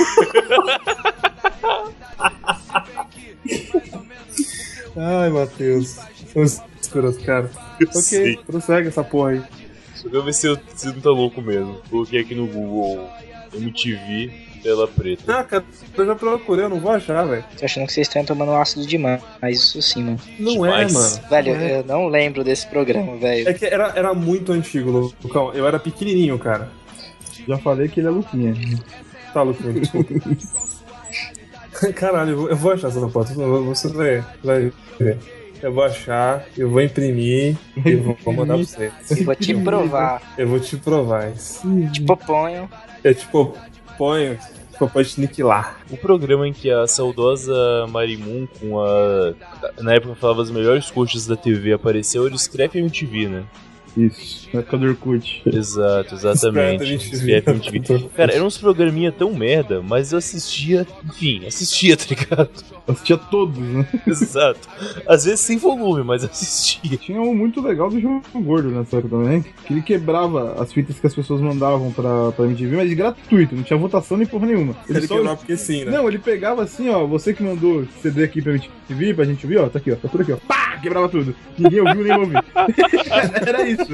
Ai, Matheus. São escuros, cara. Ok, prossegue essa porra aí. Deixa eu ver se não tá louco mesmo. Coloquei aqui no Google MTV tela preta. Ah, cara, eu já procurei, eu não vou achar, velho. Tô achando que vocês estão tomando ácido demais. Mas isso sim, mano. Não demais. É, mano. Velho, eu não lembro desse programa, velho. É que era muito antigo, Lucão. Eu era pequenininho, cara. Já falei que ele é Luquinha. Tá, Luquinha, desculpa. Caralho, eu vou achar essa foto. Você vai ver. Eu vou achar, eu vou imprimir e vou mandar pra você. Eu vou te provar. Eu vou te provar isso. Tipo, ponho. É tipo, ponho, pode te aniquilar. O programa em que a saudosa Marimun, com na época falava as melhores coxas da TV, apareceu, ele escreve MTV, né? Isso, na época do Orkut. Exato, exatamente. MTV. Cara, eram uns programinha tão merda, mas eu assistia, tá ligado? Assistia todos, né? Exato. Às vezes sem volume, mas assistia. Tinha um muito legal do João Gordo nessa época também, que ele quebrava as fitas que as pessoas mandavam pra MTV, mas gratuito, não tinha votação nem porra nenhuma. Ele só quebrava porque sim, né? Não, ele pegava assim, ó, você que mandou CD aqui pra MTV, pra gente ouvir, ó, tá aqui, ó, tá por aqui, ó. Pá! Quebrava tudo. Ninguém ouviu, nem ouviu. Era isso.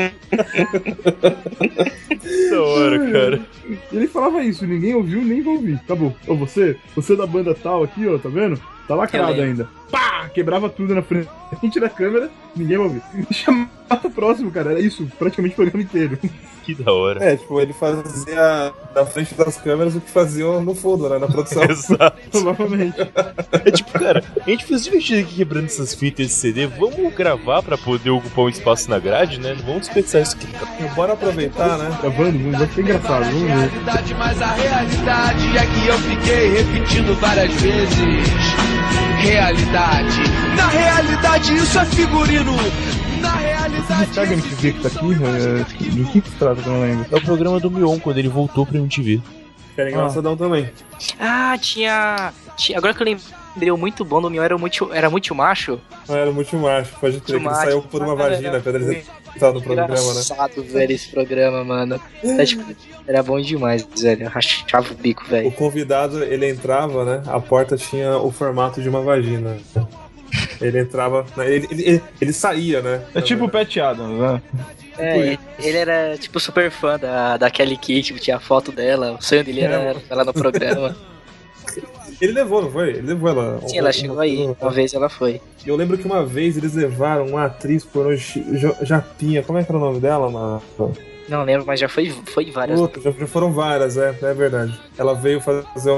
Da hora, cara. E ele falava isso, ninguém ouviu, nem vai ouvir. Acabou. Ô, você da banda tal aqui, ó, tá vendo? Tá lacrado ainda. Pá! Quebrava tudo na frente da câmera, ninguém vai ouvir. Chamava o próximo, cara. Era isso, praticamente o programa inteiro. Que da hora. É, tipo, ele fazia na frente das câmeras o que faziam no fundo, né? Na produção. Exato. Provavelmente. É tipo, cara, a gente fez divertido aqui quebrando essas fitas de CD. Vamos gravar pra poder ocupar um espaço na grade, né? Não vamos desperdiçar isso aqui. Bora aproveitar, né? Gravando, vai ser engraçado, vamos ver. Mas a realidade é que eu fiquei repetindo várias vezes. Realidade. Na realidade, isso é figurino. Na realidade. Esse Instagram MTV que tá aqui, do que se trata, que eu não lembro. É o programa do Mion, quando ele voltou pra MTV. Que era engraçadão também. Ah, tinha. Agora que eu lembrei, o muito bom do Mion era muito macho. Ah, era muito macho, pode crer, que ele saiu por uma vagina quando ele estava no programa, né? Engraçado, velho, esse programa, mano. Era bom demais, velho. Eu rachava o bico, velho. O convidado, ele entrava, né? A porta tinha o formato de uma vagina. Ele entrava. Ele saía, né? É tipo o Pat Adams, né? É, ele era tipo super fã da Kelly Key, tipo, tinha a foto dela, o sonho dele era ela no programa. Ele levou, não foi? Ele levou ela. Sim, ela chegou aí, uma vez ela foi. Eu lembro que uma vez eles levaram uma atriz por Japinha, como é que era o nome dela, mano? Não lembro, mas já foi várias. Puta, já foram várias, é verdade. Ela veio fazer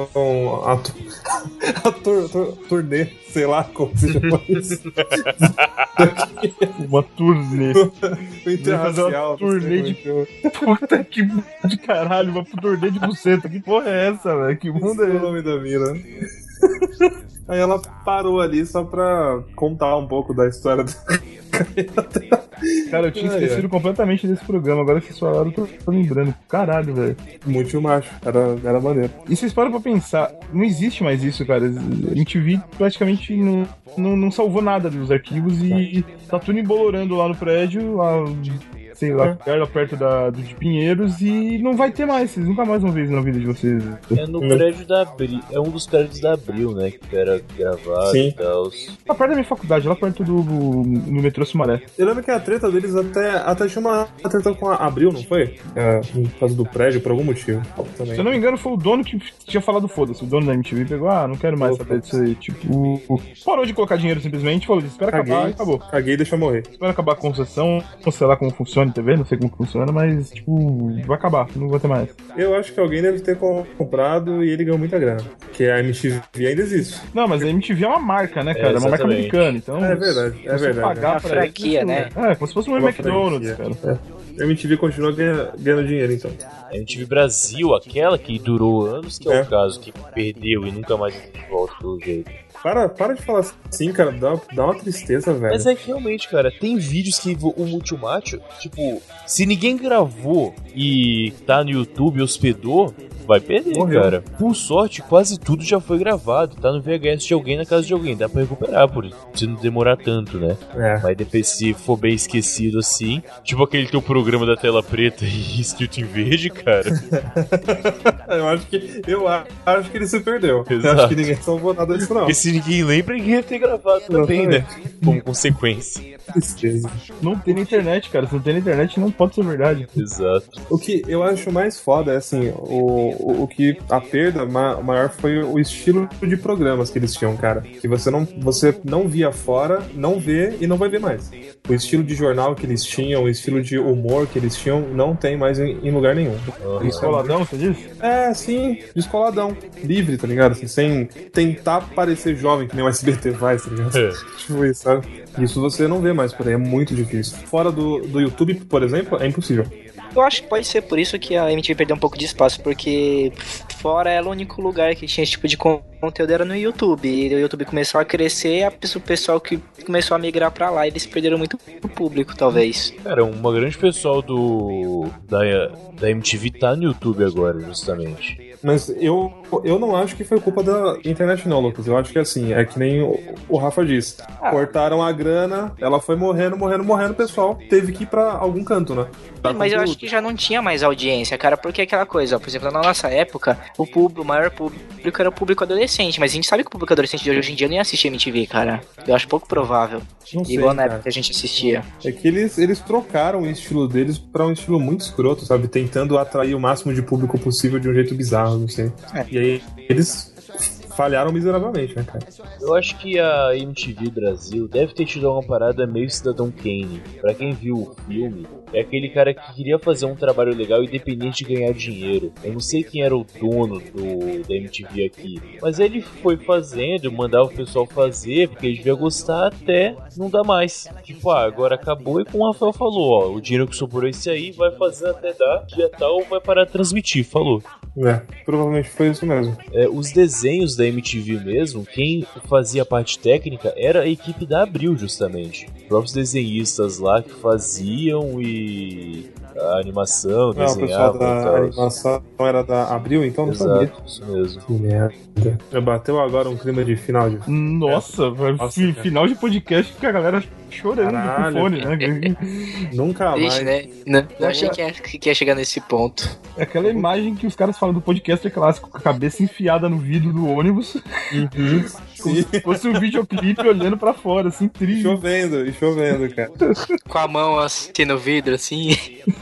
a turnê, sei lá como se chama isso. Uma turnê. Fazer uma turnê de... Puta que de caralho, uma turnê de buceta. Que porra é essa, velho? Que mundo é o nome da mina? Aí ela parou ali só pra contar um pouco da história da Cara, eu tinha esquecido completamente desse programa. Agora que vocês falaram, eu tô lembrando. Caralho, velho. Muito macho. Era maneiro. E vocês param pra pensar, não existe mais isso, cara. A MTV praticamente não salvou nada dos arquivos e tá tudo embolorando lá no prédio, lá, sei lá, perto de Pinheiros, e não vai ter mais. Vocês nunca mais vão ver isso na vida de vocês. É no prédio da Abril. É um dos prédios da Abril, né? Que era gravado e tal. Lá perto da minha faculdade, lá perto do metrô Sumaré. Eu lembro que a treta deles até tinha uma treta com a Abril, não foi? Por causa do prédio, por algum motivo. Também. Se eu não me engano, foi o dono que tinha falado foda-se. O dono da MTV pegou, não quero mais saber disso aí. Tipo, parou de colocar dinheiro simplesmente, falou, espera acabar e acabou. Caguei e deixa morrer. Espera acabar a concessão, sei lá como funciona a TV, não sei como funciona, mas, tipo, vai acabar, não vai ter mais. Eu acho que alguém deve ter comprado e ele ganhou muita grana. Porque a MTV ainda existe. Não, mas a MTV é uma marca, né, cara? É uma marca americana, então... É verdade, é verdade. Pagar pra franquia, né? Como se fosse um McDonald's, cara. A MTV continua ganhando dinheiro, então. A MTV Brasil, aquela que durou anos, que é o caso, que perdeu e nunca mais volta pelo jeito. Para de falar assim, cara, dá uma tristeza, velho. Mas é que realmente, cara, tem vídeos que o Multimacho, tipo, se ninguém gravou e tá no YouTube e hospedou, vai perder, cara. Por sorte, quase tudo já foi gravado, tá no VHS de alguém na casa de alguém, dá pra recuperar, se não demorar tanto, né? Mas depois, se for bem esquecido assim, tipo aquele teu programa da tela preta e escrito em verde, cara. Eu acho que ele se perdeu. Exato. Eu acho que ninguém salvou nada disso, não. Porque se ninguém lembra, ninguém ia ter gravado também, né? Como consequência. Não tem na internet, cara. Se não tem na internet, não pode ser verdade. Exato. O que eu acho mais foda é assim, o que a perda maior foi o estilo de programas que eles tinham, cara. Que você não via fora, não vê e não vai ver mais. O estilo de jornal que eles tinham, o estilo de humor que eles tinham, não tem mais em lugar nenhum. Descoladão, você disse? Sim, descoladão. Livre, tá ligado? Assim, sem tentar parecer jovem, que nem o SBT faz, tá ligado? Tipo isso, sabe? Isso você não vê mais por aí, é muito difícil. Fora do YouTube, por exemplo, é impossível. Eu acho que pode ser por isso que a MTV perdeu um pouco de espaço, porque fora ela, o único lugar que tinha esse tipo de conteúdo era no YouTube. E o YouTube começou a crescer, o pessoal que começou a migrar pra lá, eles perderam muito o público, talvez. Cara, uma grande pessoal da MTV tá no YouTube agora, justamente. Mas eu não acho que foi culpa da internet não, Lucas. Eu acho que assim, é que nem o Rafa disse. Cortaram a grana, ela foi morrendo, o pessoal teve que ir pra algum canto, né? Mas eu acho que já não tinha mais audiência, cara, porque aquela coisa, por exemplo, na nossa época, o maior público era o público adolescente, mas a gente sabe que o público adolescente de hoje em dia não ia assistir MTV, cara. Eu acho pouco provável. Igual na época que a gente assistia. É que eles trocaram o estilo deles pra um estilo muito escroto, sabe? Tentando atrair o máximo de público possível de um jeito bizarro, não sei. E aí eles falharam miseravelmente, né, cara? Eu acho que a MTV Brasil deve ter tido uma parada meio Cidadão Kane. Pra quem viu o filme, é aquele cara que queria fazer um trabalho legal independente de ganhar dinheiro. Eu não sei quem era o dono da MTV aqui, mas ele foi fazendo, mandava o pessoal fazer, porque ele devia gostar até não dar mais. Tipo, agora acabou e como o Rafael falou, o dinheiro que sobrou esse aí vai fazer até dar, dia tal vai parar de transmitir, falou. Provavelmente foi isso mesmo. Os desenhos da MTV mesmo, quem fazia a parte técnica era a equipe da Abril, justamente. Os próprios desenhistas lá que faziam e a animação, desenhavam. O pessoal da animação era da Abril, então não sabia. Exato, isso mesmo. Que merda. Bateu agora um clima de final de... Nossa, final de podcast que a galera chorando no fone, né? Nunca mais. Né? Não achei que ia chegar nesse ponto. É aquela imagem que os caras falam do podcast clássico, com a cabeça enfiada no vidro do ônibus. Como se fosse um videoclipe olhando pra fora, assim, triste. Chovendo, cara. Com a mão assim no vidro, assim.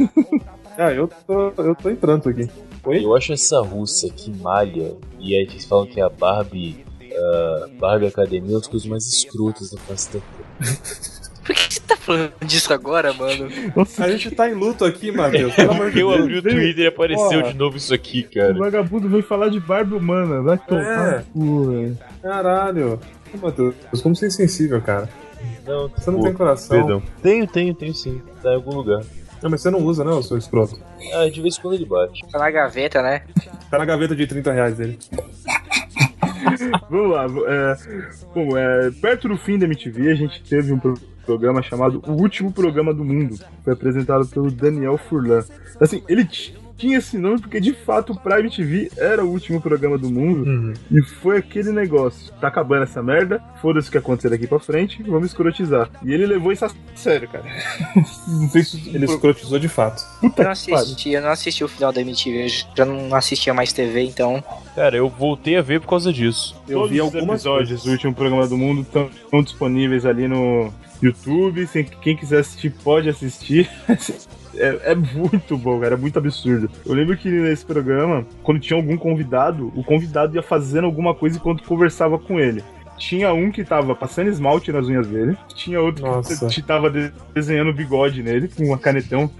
Eu tô em pranto aqui. Oi? Eu acho essa russa que malha, e aí eles falam que a Barbie Academia é uma das coisas mais escrotas da face da Terra. Por que você tá falando disso agora, mano? Nossa, A gente tá em luto aqui, Matheus. Pelo amor de Eu Deus. abri o Twitter e apareceu de novo isso aqui, o cara. vagabundo veio falar de Barbie humana. Vai tomar no cu, velho. Caralho. Ô, Matheus, como você é insensível, cara. Não, Você não tem coração. Perdão. Tenho sim. Tá em algum lugar. Não, mas você não usa, não, seu escroto. Ah, de vez em quando ele bate. Tá na gaveta, né? Tá na gaveta de R$30 dele. Vamos lá. Perto do fim da MTV, a gente teve um programa chamado O Último Programa do Mundo. Foi apresentado pelo Daniel Furlan. Assim, ele tinha esse nome porque, de fato, pra MTV era o último programa do mundo. E foi aquele negócio. Tá acabando essa merda, foda-se o que acontecer daqui pra frente, vamos escrotizar. E ele levou isso a sério, cara. Não sei se Ele escrotizou de fato. Eu não assisti o final da MTV, eu já não assistia mais TV, então... Cara, eu voltei a ver por causa disso. Eu vi Todos os algumas episódios do último programa do mundo estão disponíveis ali no YouTube. Quem quiser assistir, pode assistir. É muito bom, cara, é muito absurdo. Eu lembro que nesse programa, quando tinha algum convidado, o convidado ia fazendo alguma coisa enquanto conversava com ele. Tinha um que tava passando esmalte nas unhas dele, tinha outro que tava desenhando bigode nele, com uma canetão.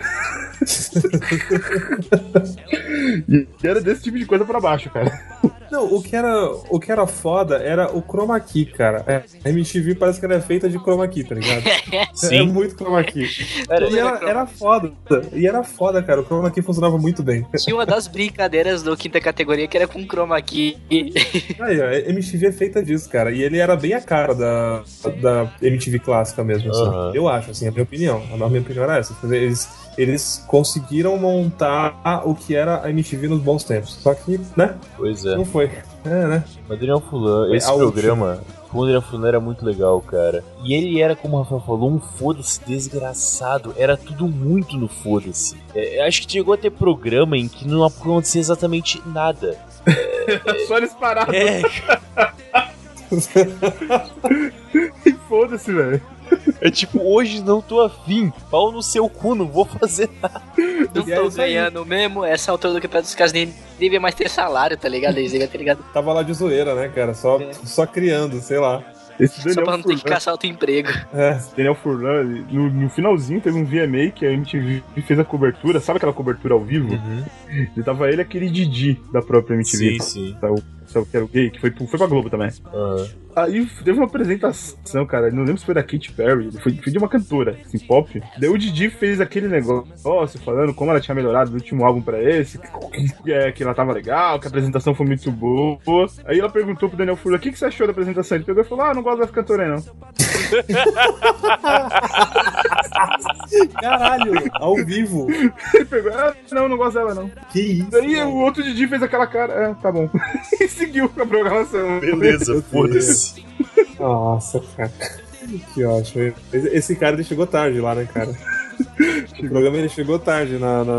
E era desse tipo de coisa pra baixo, cara. Não, o que era foda era o chroma key, cara. A MTV parece que ela é feita de chroma key, tá ligado? Sim. É muito chroma key. Era foda. E era foda, cara. O chroma key funcionava muito bem. Tinha uma das brincadeiras do quinta categoria que era com chroma key. Aí, ó, a MTV é feita disso, cara. E ele era bem a cara da MTV clássica mesmo, assim. Eu acho, assim, a minha opinião. A minha opinião era essa. Eles conseguiram montar o que era a MTV nos bons tempos. Só que, né? Pois é. Não foi. Né? Mas Daniel Furlan, esse programa, o Daniel Furlan era muito legal, cara. E ele era, como o Rafael falou, um foda-se desgraçado. Era tudo muito no foda-se. Acho que chegou a ter programa em que não acontecia exatamente nada. Só eles pararam. E foda-se, velho. É tipo, hoje não tô afim. Pau no seu cu, não vou fazer nada. Não tô ganhando mesmo. Essa altura do campeonato dos caras nem devia mais ter salário, tá ligado? Eles deviam ter ligado. Tava lá de zoeira, né, cara? Só criando, sei lá. Só pra não ter que caçar outro emprego. Esse Daniel Furlan, no finalzinho teve um VMA que a MTV fez a cobertura. Sabe aquela cobertura ao vivo? E tava ele aquele Didi da própria MTV. Sim. Sabe que era o gay, que foi pra Globo também. Aí teve uma apresentação, cara, não lembro se foi da Katy Perry, foi de uma cantora, assim, pop. Daí o Didi fez aquele negócio falando como ela tinha melhorado do último álbum pra esse, que ela tava legal, que a apresentação foi muito boa. Aí ela perguntou pro Daniel Furlan, o que você achou da apresentação? Ele pegou e falou, não gosto dessa cantora aí, não. Caralho, ao vivo. Ele pegou, não gosto dela, não. Que isso? Daí o outro Didi fez aquela cara, tá bom. E seguiu com a programação. Beleza, foda-se. Nossa, cara. Que ótimo. Esse cara, ele chegou tarde lá, né, cara? O programa, ele chegou tarde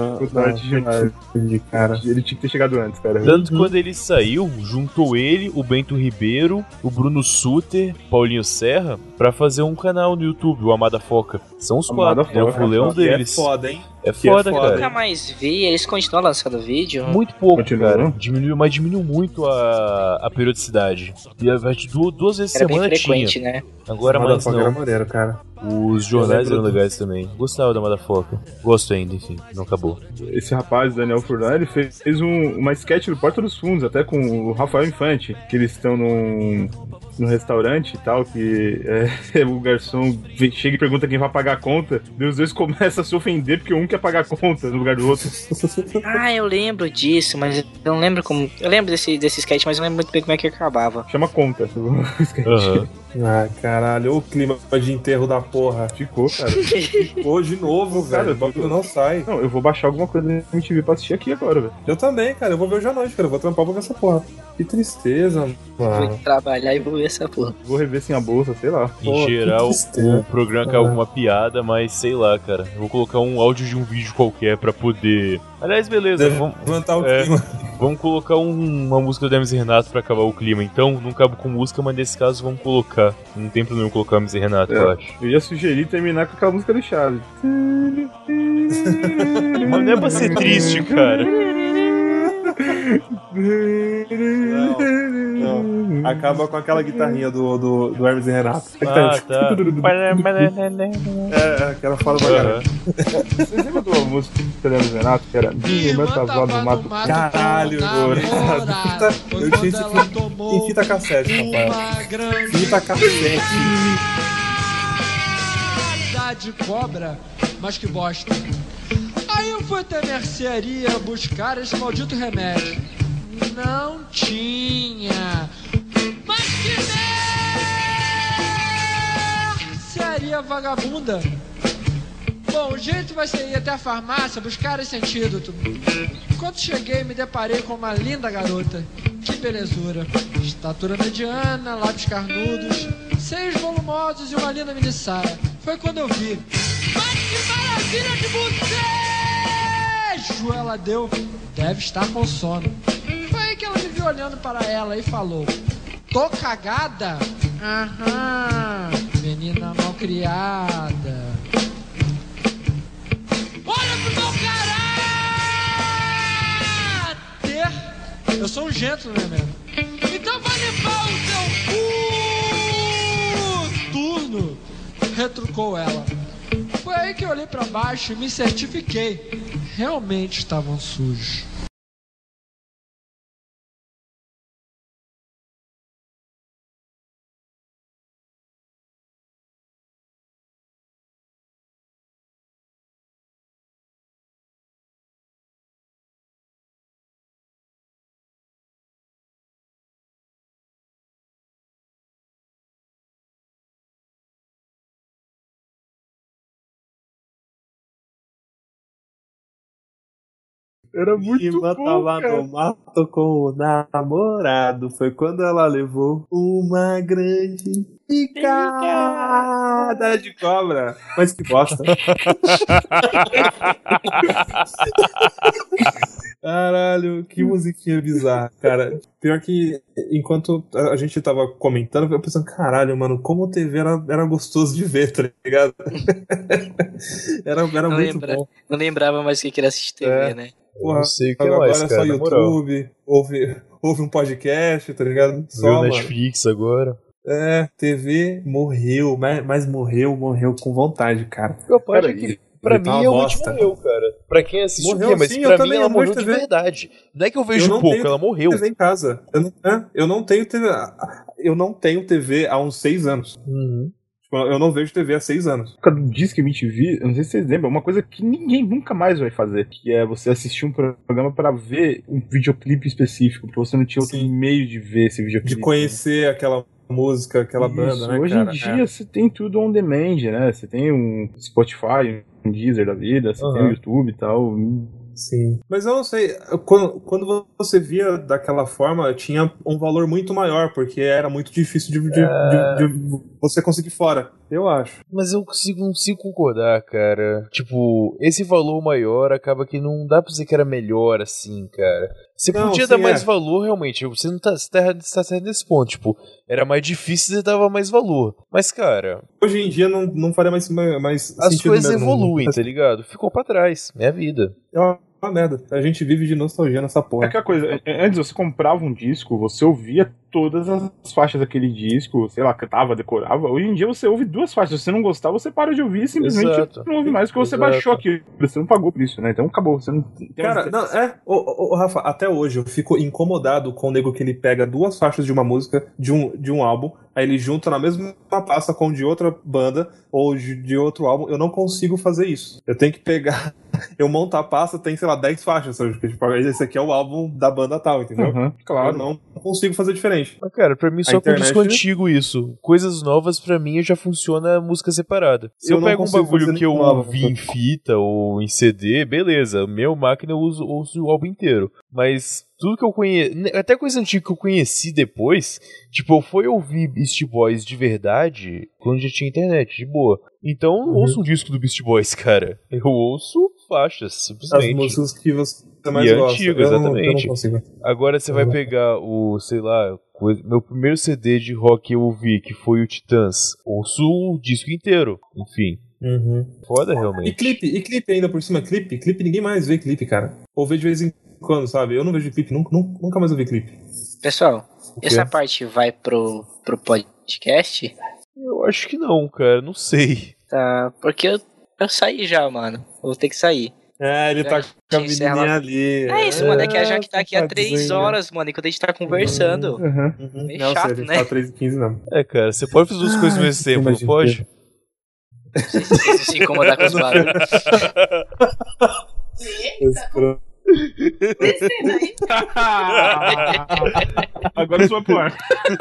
cara. Ele tinha que ter chegado antes, cara. Tanto que quando ele saiu, juntou ele, o Bento Ribeiro, o Bruno Suter, Paulinho Serra, pra fazer um canal no YouTube, o Amada Foca. São os quatro, né? O Fulé é um deles. É foda, hein? É foda, cara. Eu nunca mais vi, eles continuam lançando vídeo? Muito pouco, cara. Diminuiu muito a periodicidade. E duas vezes por semana bem frequente, tinha. né? Agora mais não. Era maneiro, cara. Os jornais eram legais também. Gostava da Madafoca. Gosto ainda, enfim. Não acabou. Esse rapaz, Daniel Furlan, ele fez uma sketch do Porta dos Fundos, até com o Rafael Infante, que eles estão num restaurante e tal, que o garçom chega e pergunta quem vai pagar a conta, e os dois começam a se ofender porque um quer pagar a conta no lugar do outro. Eu lembro disso, mas eu não lembro como... Eu lembro desse sketch, mas eu não lembro muito bem como é que acabava. Chama conta, esse sketch. Caralho, o clima de enterro da porra. Ficou, cara. Ficou de novo, velho. O bagulho não sai. Não, eu vou baixar alguma coisa na MTV pra assistir aqui agora, velho. Eu também, cara. Eu vou ver hoje à noite, cara. Eu vou trampar pra ver essa porra. Que tristeza, mano. Vou trabalhar e vou ver essa porra. Vou rever sem a bolsa, sei lá. Em geral, o programa caiu alguma piada, mas sei lá, cara. Eu vou colocar um áudio de um vídeo qualquer pra poder... Aliás, beleza. Vamos levantar o clima. Vamos colocar uma música do Hermes e Renato pra acabar o clima. Então, não cabe com música, mas nesse caso vamos colocar. Não tem problema colocar Hermes e Renato, eu acho. Eu ia sugerir terminar com aquela música do Chaves. Mas não é pra ser triste, cara. Acaba com aquela guitarrinha do Hermes e Renato. Ah, tá. Aquela fala pra caralho. Vocês lembram da música do Hermes e Renato, que era Minha irmã tava no mato? Caralho, mano. Eu tinha esse filme em fita cassete, Rafael. Fita cassete. De cobra, mas que bosta. Aí eu fui até a mercearia buscar esse maldito remédio. Não tinha. Mas que mercearia vagabunda. Bom, o jeito vai ser ir até a farmácia buscar esse antídoto. Quando cheguei, me deparei com uma linda garota. Que belezura. Estatura mediana, lábios carnudos, seios volumosos e uma linda mini saia. Foi quando eu vi. Mas que maravilha de bocejo ela deu. Deve estar com sono. Foi aí que ela me viu olhando para ela e falou: tô cagada? Aham, menina malcriada. Olha pro meu caráter. Eu sou um gentleman mesmo. Então vai limpar o seu turno, retrucou ela. Foi aí que eu olhei pra baixo e me certifiquei. Realmente estavam sujos. Era muito bom, tava cara. no mato com o namorado. Foi quando ela levou uma grande picada de cobra. Mas que bosta. Caralho, que musiquinha bizarra, cara. Pior que, enquanto a gente tava comentando, eu pensando, caralho, mano, como o TV era gostoso de ver, tá ligado? era muito bom. Não lembrava mais o que era assistir TV, né? Porra, não sei o que agora mais, é cara, só YouTube, ouve um podcast, tá ligado? Viu Netflix agora. TV morreu, mas morreu com vontade, cara. Eu acho que pra mim realmente morreu, cara. Pra quem assistiu, morreu, mas sim, pra mim também, ela morreu de verdade. Não é que eu vejo pouco, ela morreu. TV em casa. Eu não tenho TV. Eu não tenho TV há uns 6 anos. Uhum. Eu não vejo TV há 6 anos. Por causa do Disque MTV, eu não sei se vocês lembram, uma coisa que ninguém nunca mais vai fazer, que é você assistir um programa pra ver um videoclipe específico, porque você não tinha outro meio de ver esse videoclipe. De conhecer aquela música, aquela banda, né, hoje cara? Em dia você tem tudo on demand, né? Você tem um Spotify, um Deezer da vida, você tem o YouTube e tal. Sim. Mas eu não sei, quando você via daquela forma, tinha um valor muito maior, porque era muito difícil de você conseguir fora, eu acho. Mas eu não consigo concordar, cara. Tipo, esse valor maior acaba que não dá pra dizer que era melhor assim, cara. Você podia dar mais valor, realmente. Você não tá certo nesse ponto. Tipo, era mais difícil e você dava mais valor. Mas, cara... Hoje em dia não faria mais as sentido coisas mesmo. evoluem, tá ligado? Ficou pra trás. É a vida. É uma merda. A gente vive de nostalgia nessa porra. É aquela coisa, antes você comprava um disco, você ouvia todas as faixas daquele disco, sei lá, cantava, decorava. Hoje em dia você ouve 2 faixas. Se você não gostar, você para de ouvir e simplesmente não ouve mais, porque você baixou aquilo. Você não pagou por isso, né? Então acabou. Você não tem. Cara, Rafa, até hoje eu fico incomodado com o nego que ele pega 2 faixas de uma música, de um álbum, aí ele junta na mesma pasta com de outra banda ou de outro álbum. Eu não consigo fazer isso. Eu tenho que pegar. Eu monto a pasta, tem, sei lá, 10 faixas, sabe? Tipo, esse aqui é o álbum da banda tal, entendeu? Claro. Eu não consigo fazer diferente. Mas, cara, pra mim só com disco antigo isso. Coisas novas, pra mim, já funciona música separada. Se eu pego um bagulho que eu ouvi em fita ou em CD, beleza. Meu máquina eu ouço o álbum inteiro. Mas tudo que eu conheço, até coisa antiga que eu conheci depois, tipo, eu fui ouvir Beast Boys de verdade quando já tinha internet, de boa. Então, eu ouço um disco do Beast Boys, cara. Eu ouço faixas, simplesmente. As músicas que você mais gosta. Antigo, exatamente. Eu não consigo. Agora você vai pegar o, sei lá, meu primeiro CD de rock que eu ouvi, que foi o Titãs. Ouço o disco inteiro, enfim. Foda, realmente. E clipe ainda por cima, clipe ninguém mais vê clipe, cara. Ou vê de vez em quando, sabe? Eu não vejo clipe, nunca mais eu vi clipe. Pessoal, essa parte vai pro podcast? Eu acho que não, cara, não sei. Tá, porque eu saí já, mano. Vou ter que sair. Ele tá com a menininha ali. É isso, mano, é que a Jaque tá aqui há 3 horas, mano, enquanto a gente tá conversando. É Não, chato, sério, né? tá 3h15 não. Cara, você pode fazer duas coisas ao mesmo tempo, não pode? Você se incomodar com os barulhos. Agora eu sou popular.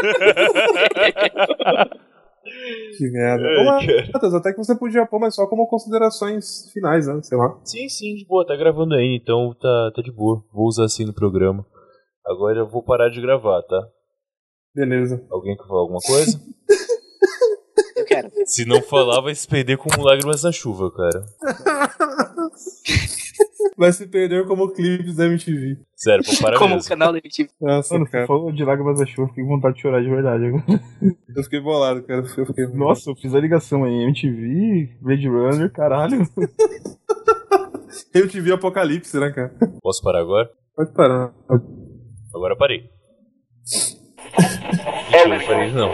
Que merda. Matheus, até que você podia pôr, mas só como considerações finais, né? Sei lá. Sim, de boa, tá gravando aí, então tá de boa. Vou usar assim no programa. Agora eu vou parar de gravar, tá? Beleza. Alguém quer falar alguma coisa? Eu quero. Se não falar, vai se perder como lágrimas na chuva, cara. Vai se perder como clipes da MTV. Sério, vou parar como mesmo. o canal da MTV. Nossa, Mano, cara. você falou de lágrimas da chuva, fiquei com vontade de chorar de verdade. Eu fiquei bolado, cara. Nossa, eu fiz a ligação aí. MTV, Blade Runner, caralho. MTV Apocalipse, né, cara? Posso parar agora? Pode parar. Agora parei. Mentira, não parei não.